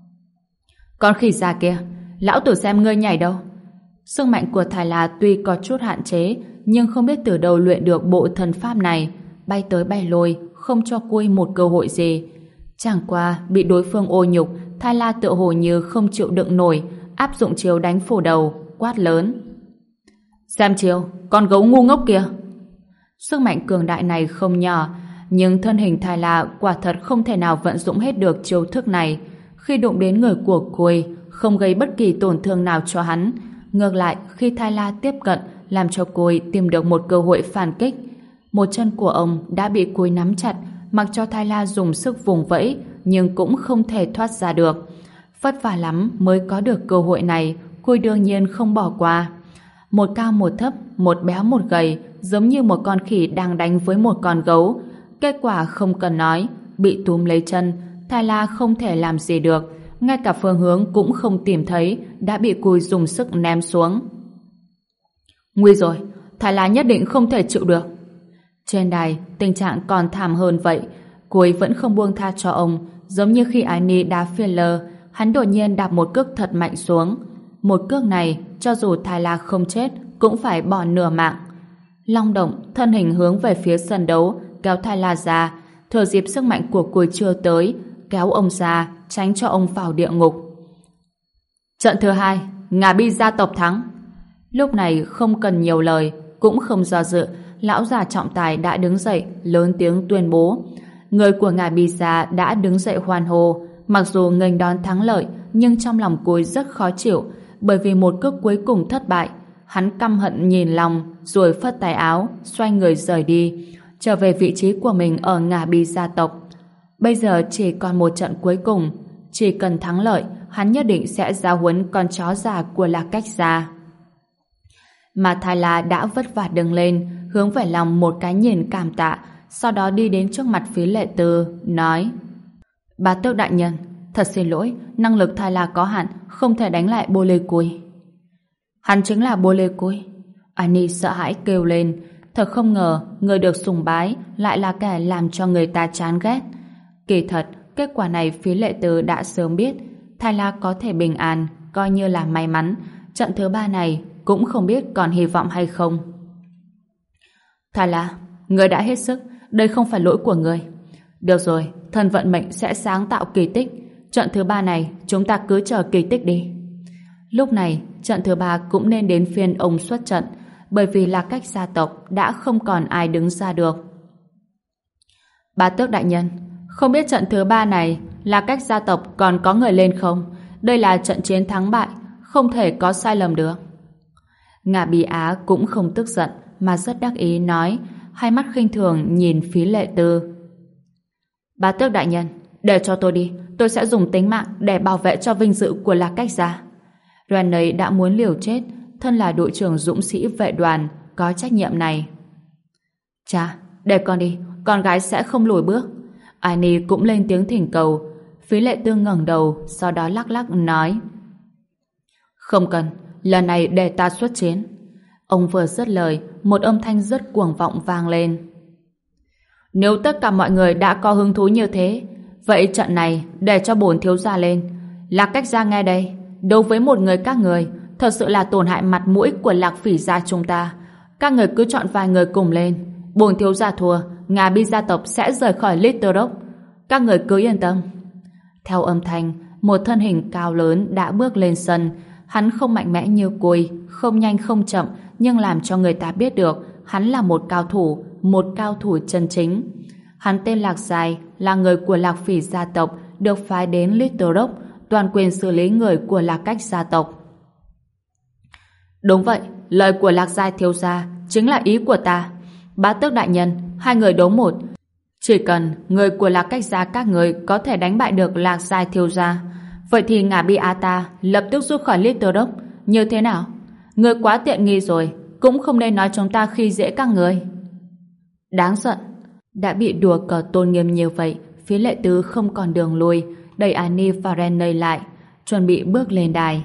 Con khỉ già kia, lão tử xem ngươi nhảy đâu. Sức mạnh của Thái La tuy có chút hạn chế, nhưng không biết từ đâu luyện được bộ thần pháp này, bay tới bay lôi, không cho Cui một cơ hội gì. Chẳng qua bị đối phương ô nhục, Thái La tựa hồ như không chịu đựng nổi, áp dụng chiêu đánh phủ đầu, quát lớn: Xem chiêu, con gấu ngu ngốc kia. Sức mạnh cường đại này không nhỏ, nhưng thân hình Thái La quả thật không thể nào vận dụng hết được chiêu thức này. Khi đụng đến người của Cui, không gây bất kỳ tổn thương nào cho hắn. Ngược lại, khi Thái La tiếp cận, làm cho Cui tìm được một cơ hội phản kích. Một chân của ông đã bị Cui nắm chặt, mặc cho Thái La dùng sức vùng vẫy, nhưng cũng không thể thoát ra được. Vất vả lắm mới có được cơ hội này, Cui đương nhiên không bỏ qua. Một cao một thấp, một béo một gầy, giống như một con khỉ đang đánh với một con gấu. Kết quả không cần nói, bị túm lấy chân, Thái La không thể làm gì được, ngay cả phương hướng cũng không tìm thấy, đã bị Cui dùng sức ném xuống. Nguy rồi, Thái La nhất định không thể chịu được. Trên đài, tình trạng còn thảm hơn vậy. Cui vẫn không buông tha cho ông, giống như khi Annie đá Feller, hắn đột nhiên đạp một cước thật mạnh xuống. Một cước này, cho dù Thái La không chết, cũng phải bỏ nửa mạng. Long động, thân hình hướng về phía sân đấu, kéo Thái La ra, thừa dịp sức mạnh của Cui chưa tới, kéo ông ra, tránh cho ông vào địa ngục. Trận thứ 2, Ngà Bi gia tộc thắng. Lúc này không cần nhiều lời, cũng không do dự, lão già trọng tài đã đứng dậy, lớn tiếng tuyên bố. Người của Ngà Bi gia đã đứng dậy hoan hô, mặc dù nghênh đón thắng lợi, nhưng trong lòng Cui rất khó chịu, bởi vì một cước cuối cùng thất bại. Hắn căm hận nhìn Long, rồi phất tay áo, xoay người rời đi. trở về vị trí của mình ở Ngả Bi gia tộc. Bây giờ chỉ còn một trận cuối cùng, chỉ cần thắng lợi, hắn nhất định sẽ giáo huấn con chó già của Lạc Cách gia. Mà Thái La đã vất vả đứng lên, hướng về Long một cái nhìn cảm tạ, sau đó đi đến trước mặt Phí Lệ Tư, nói: Bá tước đại nhân, thật xin lỗi, năng lực Thái La có hạn, không thể đánh lại Bô Lê Cui. Hắn chính là Bô Lê Cui. Annie sợ hãi kêu lên, thật không ngờ người được sùng bái lại là kẻ làm cho người ta chán ghét. Kỳ thật, kết quả này Phí Lệ Tư đã sớm biết. Thái La có thể bình an, coi như là may mắn. Trận thứ 3 này cũng không biết còn hy vọng hay không. Thái La, người đã hết sức, đây không phải lỗi của người. Được rồi, thần vận mệnh sẽ sáng tạo kỳ tích. Trận thứ 3 này chúng ta cứ chờ kỳ tích đi. Lúc này, trận thứ 3 cũng nên đến phiên ông xuất trận, bởi vì Lạc Cách gia tộc đã không còn ai đứng ra được. Bá tước đại nhân, không biết trận thứ 3 này Lạc Cách gia tộc còn có người lên không? Đây là trận chiến thắng bại, không thể có sai lầm được. Ngạ Bí Á cũng không tức giận mà rất đắc ý nói, hai mắt khinh thường nhìn Phí Lệ Tư. Bá tước đại nhân, để cho tôi đi, tôi sẽ dùng tính mạng để bảo vệ cho vinh dự của Lạc Cách gia. Rennie đã muốn liều chết, thân là đội trưởng dũng sĩ vệ đoàn, có trách nhiệm này. Cha, để con đi, con gái sẽ không lùi bước. Annie cũng lên tiếng thỉnh cầu. Phí Lệ Tư ngẩng đầu, sau đó lắc lắc nói: Không cần, lần này để ta xuất chiến. Ông vừa dứt lời, một âm thanh rất cuồng vọng vang lên. Nếu tất cả mọi người đã có hứng thú như thế, vậy trận này để cho bổn thiếu gia lên. Lạc Cách gia nghe đây, đối với một người các người, thật sự là tổn hại mặt mũi của Lạc Phỉ gia chúng ta. Các người cứ chọn vài người cùng lên. Bổn thiếu gia thua, Ngà Bi gia tộc sẽ rời khỏi Little Rock. Các người cứ yên tâm. Theo âm thanh, một thân hình cao lớn đã bước lên sân. Hắn không mạnh mẽ như Cui, không nhanh không chậm, nhưng làm cho người ta biết được hắn là một cao thủ chân chính. Hắn tên Lạc Dài, là người của Lạc Phỉ gia tộc, được phái đến Little Rock, toàn quyền xử lý người của Lạc Cách gia tộc. Đúng vậy, lời của Lạc Giai thiếu gia chính là ý của ta. Bá tước đại nhân, hai người đấu một. Chỉ cần người của Lạc Cách gia các người có thể đánh bại được Lạc Giai thiếu gia, vậy thì Ngả Bi Á ta lập tức rút khỏi Little Rock. Như thế nào? Người quá tiện nghi rồi, cũng không nên nói chúng ta khi dễ các người. Đáng giận. Đã bị đùa cờ tôn nghiêm như vậy, Phí Lệ Tư không còn đường lui, đẩy Annie và Rennie lại, chuẩn bị bước lên đài.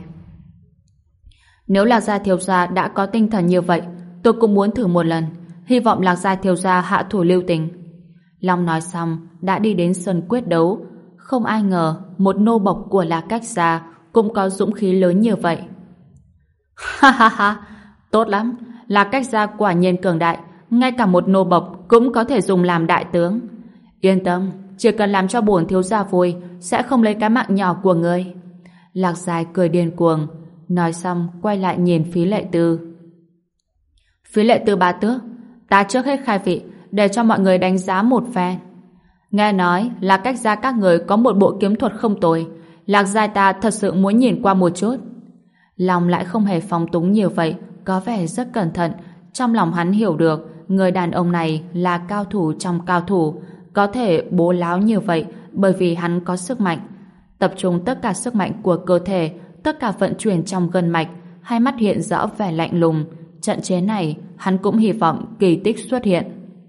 Nếu Lạc Gia thiếu gia đã có tinh thần như vậy, tôi cũng muốn thử một lần. Hy vọng Lạc Gia thiếu gia hạ thủ lưu tình. Long nói xong, đã đi đến sân quyết đấu. Không ai ngờ, một nô bộc của Lạc Cách gia cũng có dũng khí lớn như vậy. Ha ha ha, tốt lắm. Lạc Cách gia quả nhiên cường đại, ngay cả một nô bộc cũng có thể dùng làm đại tướng. Yên tâm, chỉ cần làm cho bổn thiếu gia vui, sẽ không lấy cái mạng nhỏ của ngươi. Lạc Dài cười điên cuồng. Nói xong quay lại nhìn Phí Lệ Tư. Phí Lệ Tư bá tước, ta trước hết khai vị để cho mọi người đánh giá một phen. Nghe nói là Cách gia các người có một bộ kiếm thuật không tồi, Lạc Giai ta thật sự muốn nhìn qua một chút. Lòng lại không hề phóng túng như vậy, có vẻ rất cẩn thận. Trong lòng hắn hiểu được người đàn ông này là cao thủ trong cao thủ, có thể bố láo như vậy bởi vì hắn có sức mạnh. Tập trung tất cả sức mạnh của cơ thể, tất cả vận chuyển trong gân mạch, hai mắt hiện rõ vẻ lạnh lùng. Trận chiến này, hắn cũng hy vọng kỳ tích xuất hiện.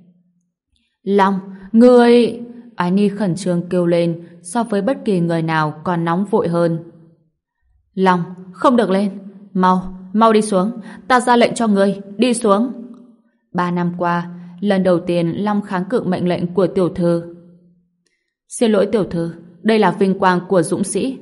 Long, ngươi... Annie khẩn trương kêu lên, so với bất kỳ người nào còn nóng vội hơn. Long, không được lên. Mau đi xuống. Ta ra lệnh cho ngươi, đi xuống. 3 năm qua, lần đầu tiên Long kháng cự mệnh lệnh của tiểu thư. Xin lỗi tiểu thư, đây là vinh quang của dũng sĩ.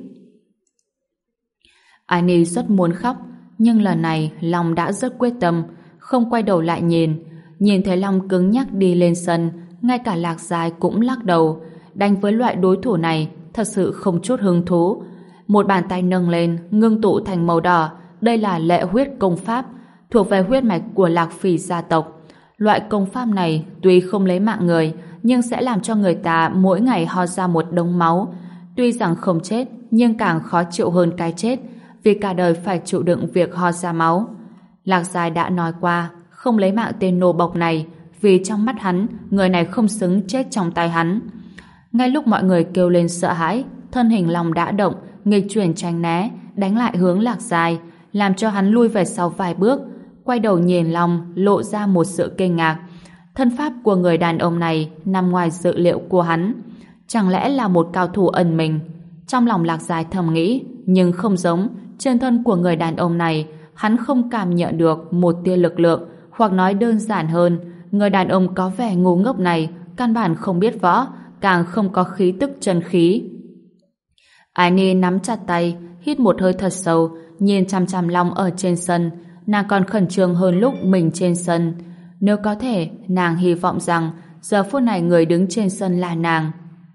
Annie rất muốn khóc, nhưng lần này Long đã rất quyết tâm, không quay đầu lại nhìn thấy Long cứng nhắc đi lên sân, ngay cả Lạc Giai cũng lắc đầu. Đánh với loại đối thủ này thật sự không chút hứng thú. Một bàn tay nâng lên, ngưng tụ thành màu đỏ. Đây là lệ huyết công pháp, thuộc về huyết mạch của Lạc Phỉ gia tộc. Loại công pháp này tuy không lấy mạng người, nhưng sẽ làm cho người ta mỗi ngày ho ra một đống máu. Tuy rằng không chết, nhưng càng khó chịu hơn cái chết, vì cả đời phải chịu đựng việc ho ra máu. Lạc Giai đã nói qua, không lấy mạng tên nô bộc này, vì trong mắt hắn, người này không xứng chết trong tay hắn. Ngay lúc mọi người kêu lên sợ hãi, thân hình Long đã động, nghịch chuyển tránh né, đánh lại hướng Lạc Giai, làm cho hắn lui về sau vài bước, quay đầu nhìn Long, lộ ra một sự kinh ngạc. Thân pháp của người đàn ông này nằm ngoài dự liệu của hắn. Chẳng lẽ là một cao thủ ẩn mình? Trong lòng Lạc Giai thầm nghĩ, nhưng không giống. Trên thân của người đàn ông này, hắn không cảm nhận được một tia lực lượng, hoặc nói đơn giản hơn, người đàn ông có vẻ ngu ngốc này căn bản không biết võ, càng không có khí tức chân khí. Ái Ni nắm chặt tay, hít một hơi thật sâu, nhìn chằm chằm Long ở trên sân. Nàng còn khẩn trương hơn lúc mình trên sân. Nếu có thể, nàng hy vọng rằng giờ phút này người đứng trên sân là nàng.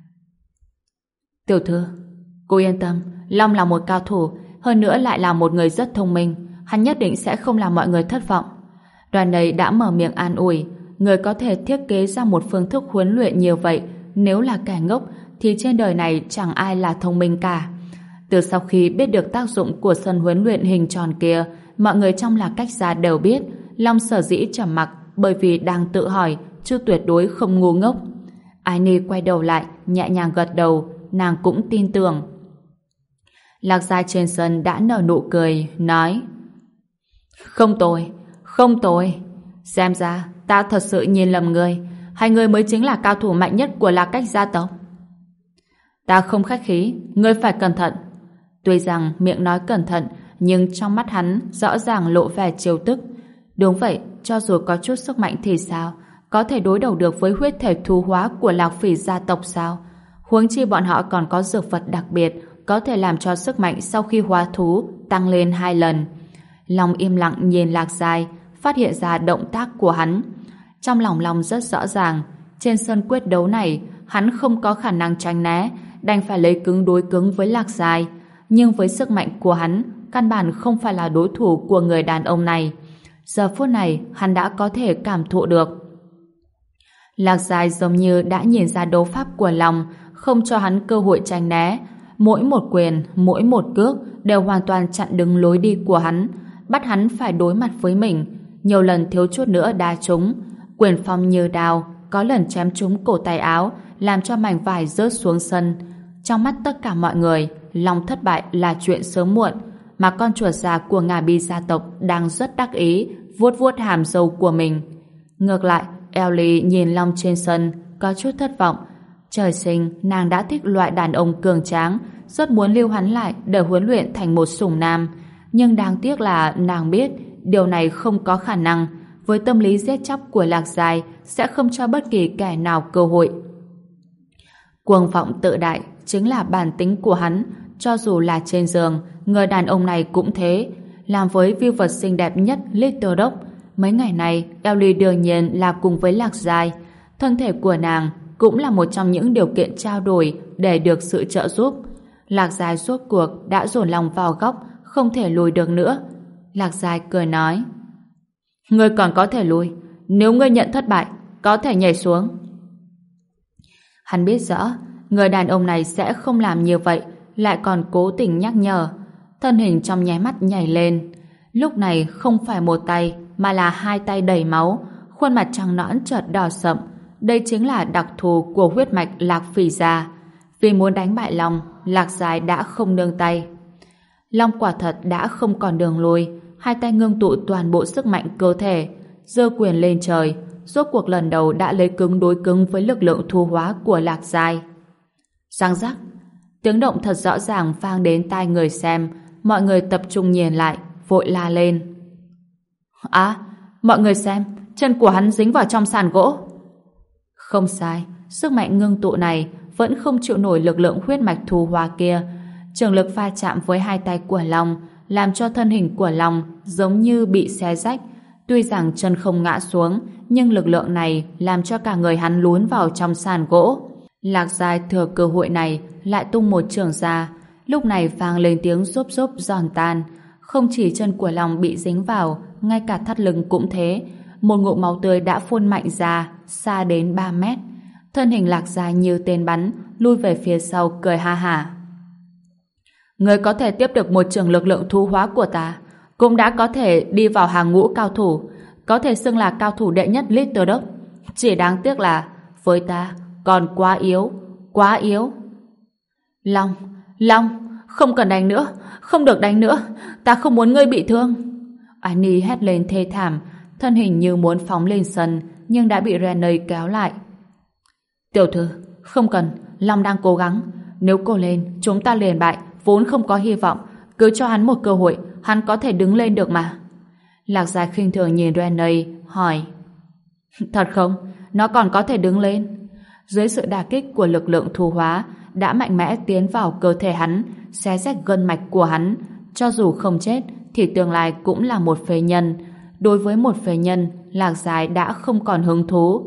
Tiểu thư, cô yên tâm, Long là một cao thủ, hơn nữa lại là một người rất thông minh, hắn nhất định sẽ không làm mọi người thất vọng. Đoàn này đã mở miệng an ủi, người có thể thiết kế ra một phương thức huấn luyện nhiều vậy, nếu là kẻ ngốc thì trên đời này chẳng ai là thông minh cả. Từ sau khi biết được tác dụng của sân huấn luyện hình tròn kia, mọi người trong Lạc Cách Gia đều biết Long sở dĩ trầm mặc bởi vì đang tự hỏi, chứ tuyệt đối không ngu ngốc. Ái Ni quay đầu lại, nhẹ nhàng gật đầu, nàng cũng tin tưởng. Lạc Giai trên sân đã nở nụ cười, nói: Không tồi, không tồi. Xem ra ta thật sự nhìn lầm người, hai người mới chính là cao thủ mạnh nhất của Lạc Cách gia tộc. Ta không khách khí, ngươi phải cẩn thận. Tuy rằng miệng nói cẩn thận, nhưng trong mắt hắn rõ ràng lộ vẻ trêu tức. Đúng vậy, cho dù có chút sức mạnh thì sao? Có thể đối đầu được với huyết thể thu hóa của Lạc Phỉ gia tộc sao? Huống chi bọn họ còn có dược vật đặc biệt, có thể làm cho sức mạnh sau khi hóa thú tăng lên 2 lần. Long im lặng nhìn Lạc Giai, phát hiện ra động tác của hắn. Trong lòng Long rất rõ ràng, trên sân quyết đấu này, hắn không có khả năng tránh né, đành phải lấy cứng đối cứng với Lạc Giai. Nhưng với sức mạnh của hắn, căn bản không phải là đối thủ của người đàn ông này. Giờ phút này, hắn đã có thể cảm thụ được. Lạc Giai giống như đã nhìn ra đấu pháp của Long, không cho hắn cơ hội tránh né. Mỗi một quyền, mỗi một cước đều hoàn toàn chặn đứng lối đi của hắn, bắt hắn phải đối mặt với mình. Nhiều lần thiếu chút nữa đá trúng, quyền phong như đao, có lần chém trúng cổ tay áo, làm cho mảnh vải rớt xuống sân. Trong mắt tất cả mọi người, Long thất bại là chuyện sớm muộn, mà con chuột già của Ngà Bi gia tộc đang rất đắc ý, vuốt vuốt hàm râu của mình. Ngược lại, Ellie nhìn Long trên sân, có chút thất vọng. Trời sinh, nàng đã thích loại đàn ông cường tráng, rất muốn lưu hắn lại để huấn luyện thành một sủng nam. Nhưng đáng tiếc là nàng biết điều này không có khả năng. Với tâm lý giết chóc của Lạc Giai sẽ không cho bất kỳ kẻ nào cơ hội. Cuồng vọng tự đại chính là bản tính của hắn. Cho dù là trên giường, người đàn ông này cũng thế. Làm với viu vật xinh đẹp nhất Little Dog, mấy ngày này Ellie đương nhiên là cùng với Lạc Giai. Thân thể của nàng cũng là một trong những điều kiện trao đổi để được sự trợ giúp. Lạc Giai suốt cuộc đã dồn lòng vào góc, không thể lùi được nữa. Lạc Giai cười nói: Ngươi còn có thể lùi, nếu ngươi nhận thất bại, có thể nhảy xuống. Hắn biết rõ, người đàn ông này sẽ không làm như vậy, lại còn cố tình nhắc nhở. Thân hình trong nháy mắt nhảy lên. Lúc này không phải một tay, mà là 2 tay đầy máu, khuôn mặt trắng nõn chợt đỏ sậm. Đây chính là đặc thù của huyết mạch Lạc Phỉ gia. Vì muốn đánh bại Long, Lạc Giai đã không nương tay. Long quả thật đã không còn đường lui, 2 tay ngưng tụ toàn bộ sức mạnh cơ thể, giơ quyền lên trời, rốt cuộc lần đầu đã lấy cứng đối cứng với lực lượng thu hóa của Lạc Giai. Răng rắc, tiếng động thật rõ ràng vang đến tai người xem, mọi người tập trung nhìn lại, vội la lên. Mọi người xem, chân của hắn dính vào trong sàn gỗ. Không sai, sức mạnh ngưng tụ này vẫn không chịu nổi lực lượng huyết mạch thu hóa kia. Trường lực va chạm với 2 tay của Long, làm cho thân hình của Long giống như bị xé rách. Tuy rằng chân không ngã xuống, nhưng lực lượng này làm cho cả người hắn lún vào trong sàn gỗ. Lạc Giai thừa cơ hội này lại tung một chưởng ra. Lúc này vang lên tiếng rốp rốp giòn tan. Không chỉ chân của Long bị dính vào, ngay cả thắt lưng cũng thế. Một ngụm máu tươi đã phun mạnh ra, xa đến 3 mét. Thân hình Lạc Giai như tên bắn, lui về phía sau cười ha hả. Người có thể tiếp được một trường lực lượng thu hóa của ta, cũng đã có thể đi vào hàng ngũ cao thủ, có thể xưng là cao thủ đệ nhất Little Dog. Chỉ đáng tiếc là với ta còn quá yếu, quá yếu. Long, Long, không cần đánh nữa, không được đánh nữa, ta không muốn ngươi bị thương. Annie hét lên thê thảm, thân hình như muốn phóng lên sân, nhưng đã bị Renee kéo lại. Tiểu thư, không cần, Long đang cố gắng. Nếu cô lên, chúng ta liền bại, vốn không có hy vọng. Cứ cho hắn một cơ hội, hắn có thể đứng lên được mà. Lạc Giai khinh thường nhìn Renee, hỏi. Thật không? Nó còn có thể đứng lên. Dưới sự đả kích của lực lượng thu hóa, đã mạnh mẽ tiến vào cơ thể hắn, xé rách gân mạch của hắn. Cho dù không chết, thì tương lai cũng là một phế nhân. Đối với một phế nhân, Lạc Giai đã không còn hứng thú.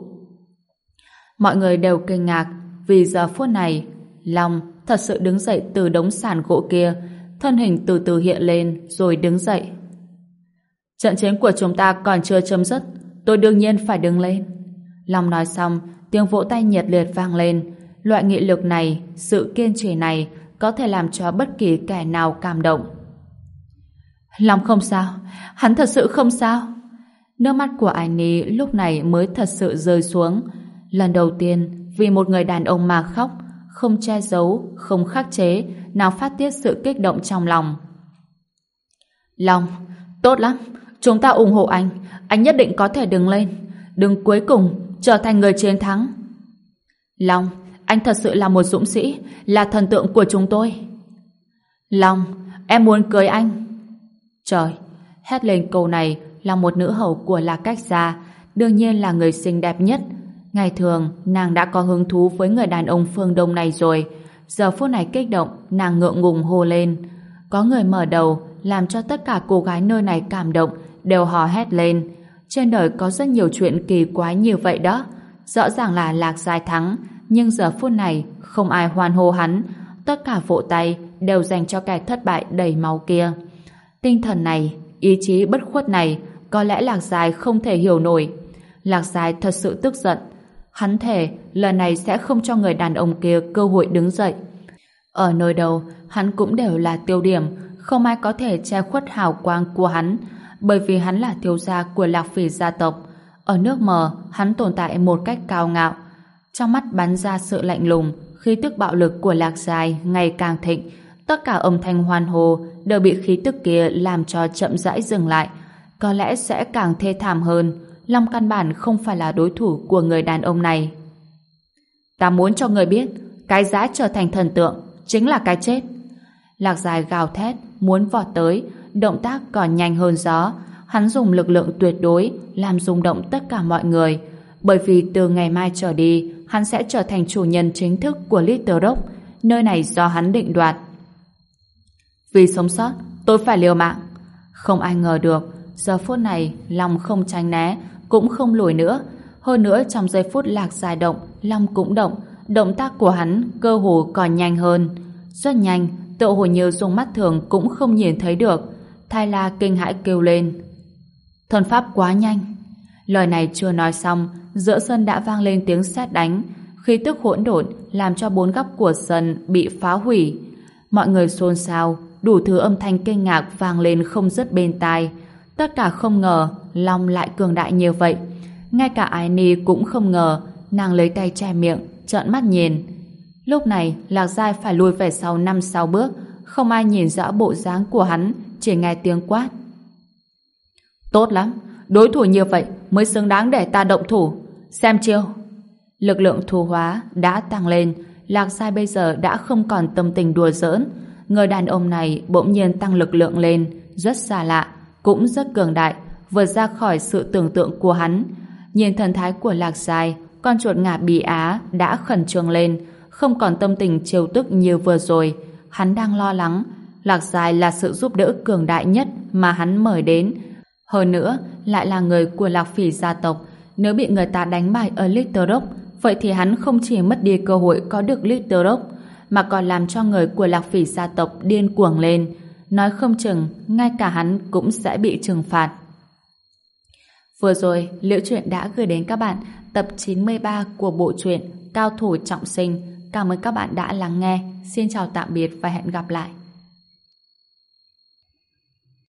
Mọi người đều kinh ngạc, vì giờ phút này, Long thật sự đứng dậy từ đống sàn gỗ kia, thân hình từ từ hiện lên rồi đứng dậy. Trận chiến của chúng ta còn chưa chấm dứt, tôi đương nhiên phải đứng lên. Long nói xong, tiếng vỗ tay nhiệt liệt vang lên. Loại nghị lực này, sự kiên trì này có thể làm cho bất kỳ kẻ nào cảm động. Long không sao, hắn thật sự không sao. Nước mắt của Annie lúc này mới thật sự rơi xuống. Lần đầu tiên vì một người đàn ông mà khóc, không che giấu, không khắc chế, nào phát tiết sự kích động trong lòng. Long, tốt lắm, chúng ta ủng hộ anh nhất định có thể đứng lên, đứng cuối cùng trở thành người chiến thắng. Long, anh thật sự là một dũng sĩ, là thần tượng của chúng tôi. Long, em muốn cưới anh. Trời, hét lên câu này là một nữ hầu của Lạc Cách Gia, đương nhiên là người xinh đẹp nhất. Ngày thường, nàng đã có hứng thú với người đàn ông phương Đông này rồi. Giờ phút này kích động, nàng ngượng ngùng hô lên. Có người mở đầu, làm cho tất cả cô gái nơi này cảm động, đều hò hét lên. Trên đời có rất nhiều chuyện kỳ quái như vậy đó. Rõ ràng là Lạc Giai thắng, nhưng giờ phút này không ai hoan hô hắn. Tất cả vỗ tay đều dành cho kẻ thất bại đầy máu kia. Tinh thần này, ý chí bất khuất này, có lẽ Lạc Giai không thể hiểu nổi. Lạc Giai thật sự tức giận. Hắn thề lần này sẽ không cho người đàn ông kia cơ hội đứng dậy. Ở nơi đâu, hắn cũng đều là tiêu điểm, không ai có thể che khuất hào quang của hắn, bởi vì hắn là thiếu gia của Lạc Phỉ gia tộc. Ở nước Mờ, hắn tồn tại một cách cao ngạo. Trong mắt bắn ra sự lạnh lùng, khí tức bạo lực của Lạc Giai ngày càng thịnh. Tất cả âm thanh hoan hô đều bị khí tức kia làm cho chậm rãi dừng lại. Có lẽ sẽ càng thê thảm hơn. Long căn bản không phải là đối thủ của người đàn ông này. Ta muốn cho người biết, cái giá trở thành thần tượng chính là cái chết. Lạc Giai gào thét, muốn vọt tới, động tác còn nhanh hơn gió. Hắn dùng lực lượng tuyệt đối làm rung động tất cả mọi người. Bởi vì từ ngày mai trở đi, hắn sẽ trở thành chủ nhân chính thức của Little Rock, nơi này do hắn định đoạt. Vì sống sót, tôi phải liều mạng. Không ai ngờ được, giờ phút này Long không tránh né, cũng không lùi nữa. Hơn nữa trong giây phút Lạc Giai động, Long cũng động. Động tác của hắn cơ hồ còn nhanh hơn. Rất nhanh, tựa hồ như dùng mắt thường cũng không nhìn thấy được. Thay La kinh hãi kêu lên. Thần pháp quá nhanh. Lời này chưa nói xong, giữa sân đã vang lên tiếng sét đánh. Khí tức hỗn độn làm cho bốn góc của sân bị phá hủy. Mọi người xôn xao, đủ thứ âm thanh kinh ngạc vang lên không dứt bên tai. Tất cả không ngờ Long lại cường đại như vậy. Ngay cả Annie cũng không ngờ. Nàng lấy tay che miệng, trợn mắt nhìn. Lúc này Lạc Giai phải lùi về sau 5-6 bước. Không ai nhìn rõ bộ dáng của hắn, chỉ nghe tiếng quát. Tốt lắm, đối thủ như vậy mới xứng đáng để ta động thủ. Xem chiêu. Lực lượng thu hóa đã tăng lên. Lạc Giai bây giờ đã không còn tâm tình đùa giỡn. Người đàn ông này bỗng nhiên tăng lực lượng lên, rất xa lạ, cũng rất cường đại, vượt ra khỏi sự tưởng tượng của hắn. Nhìn thần thái của Lạc Giai, con chuột ngà Bì Á đã khẩn trương lên, không còn tâm tình trêu tức như vừa rồi. Hắn đang lo lắng. Lạc Giai là sự giúp đỡ cường đại nhất mà hắn mời đến. Hơn nữa, lại là người của Lạc Phỉ gia tộc. Nếu bị người ta đánh bại ở Little Rock, vậy thì hắn không chỉ mất đi cơ hội có được Little Rock, mà còn làm cho người của Lạc Phỉ gia tộc điên cuồng lên. Nói không chừng, ngay cả hắn cũng sẽ bị trừng phạt. Vừa rồi, Liễu Chuyện đã gửi đến các bạn tập 93 của bộ truyện Cao Thủ Trọng Sinh. Cảm ơn các bạn đã lắng nghe. Xin chào tạm biệt và hẹn gặp lại.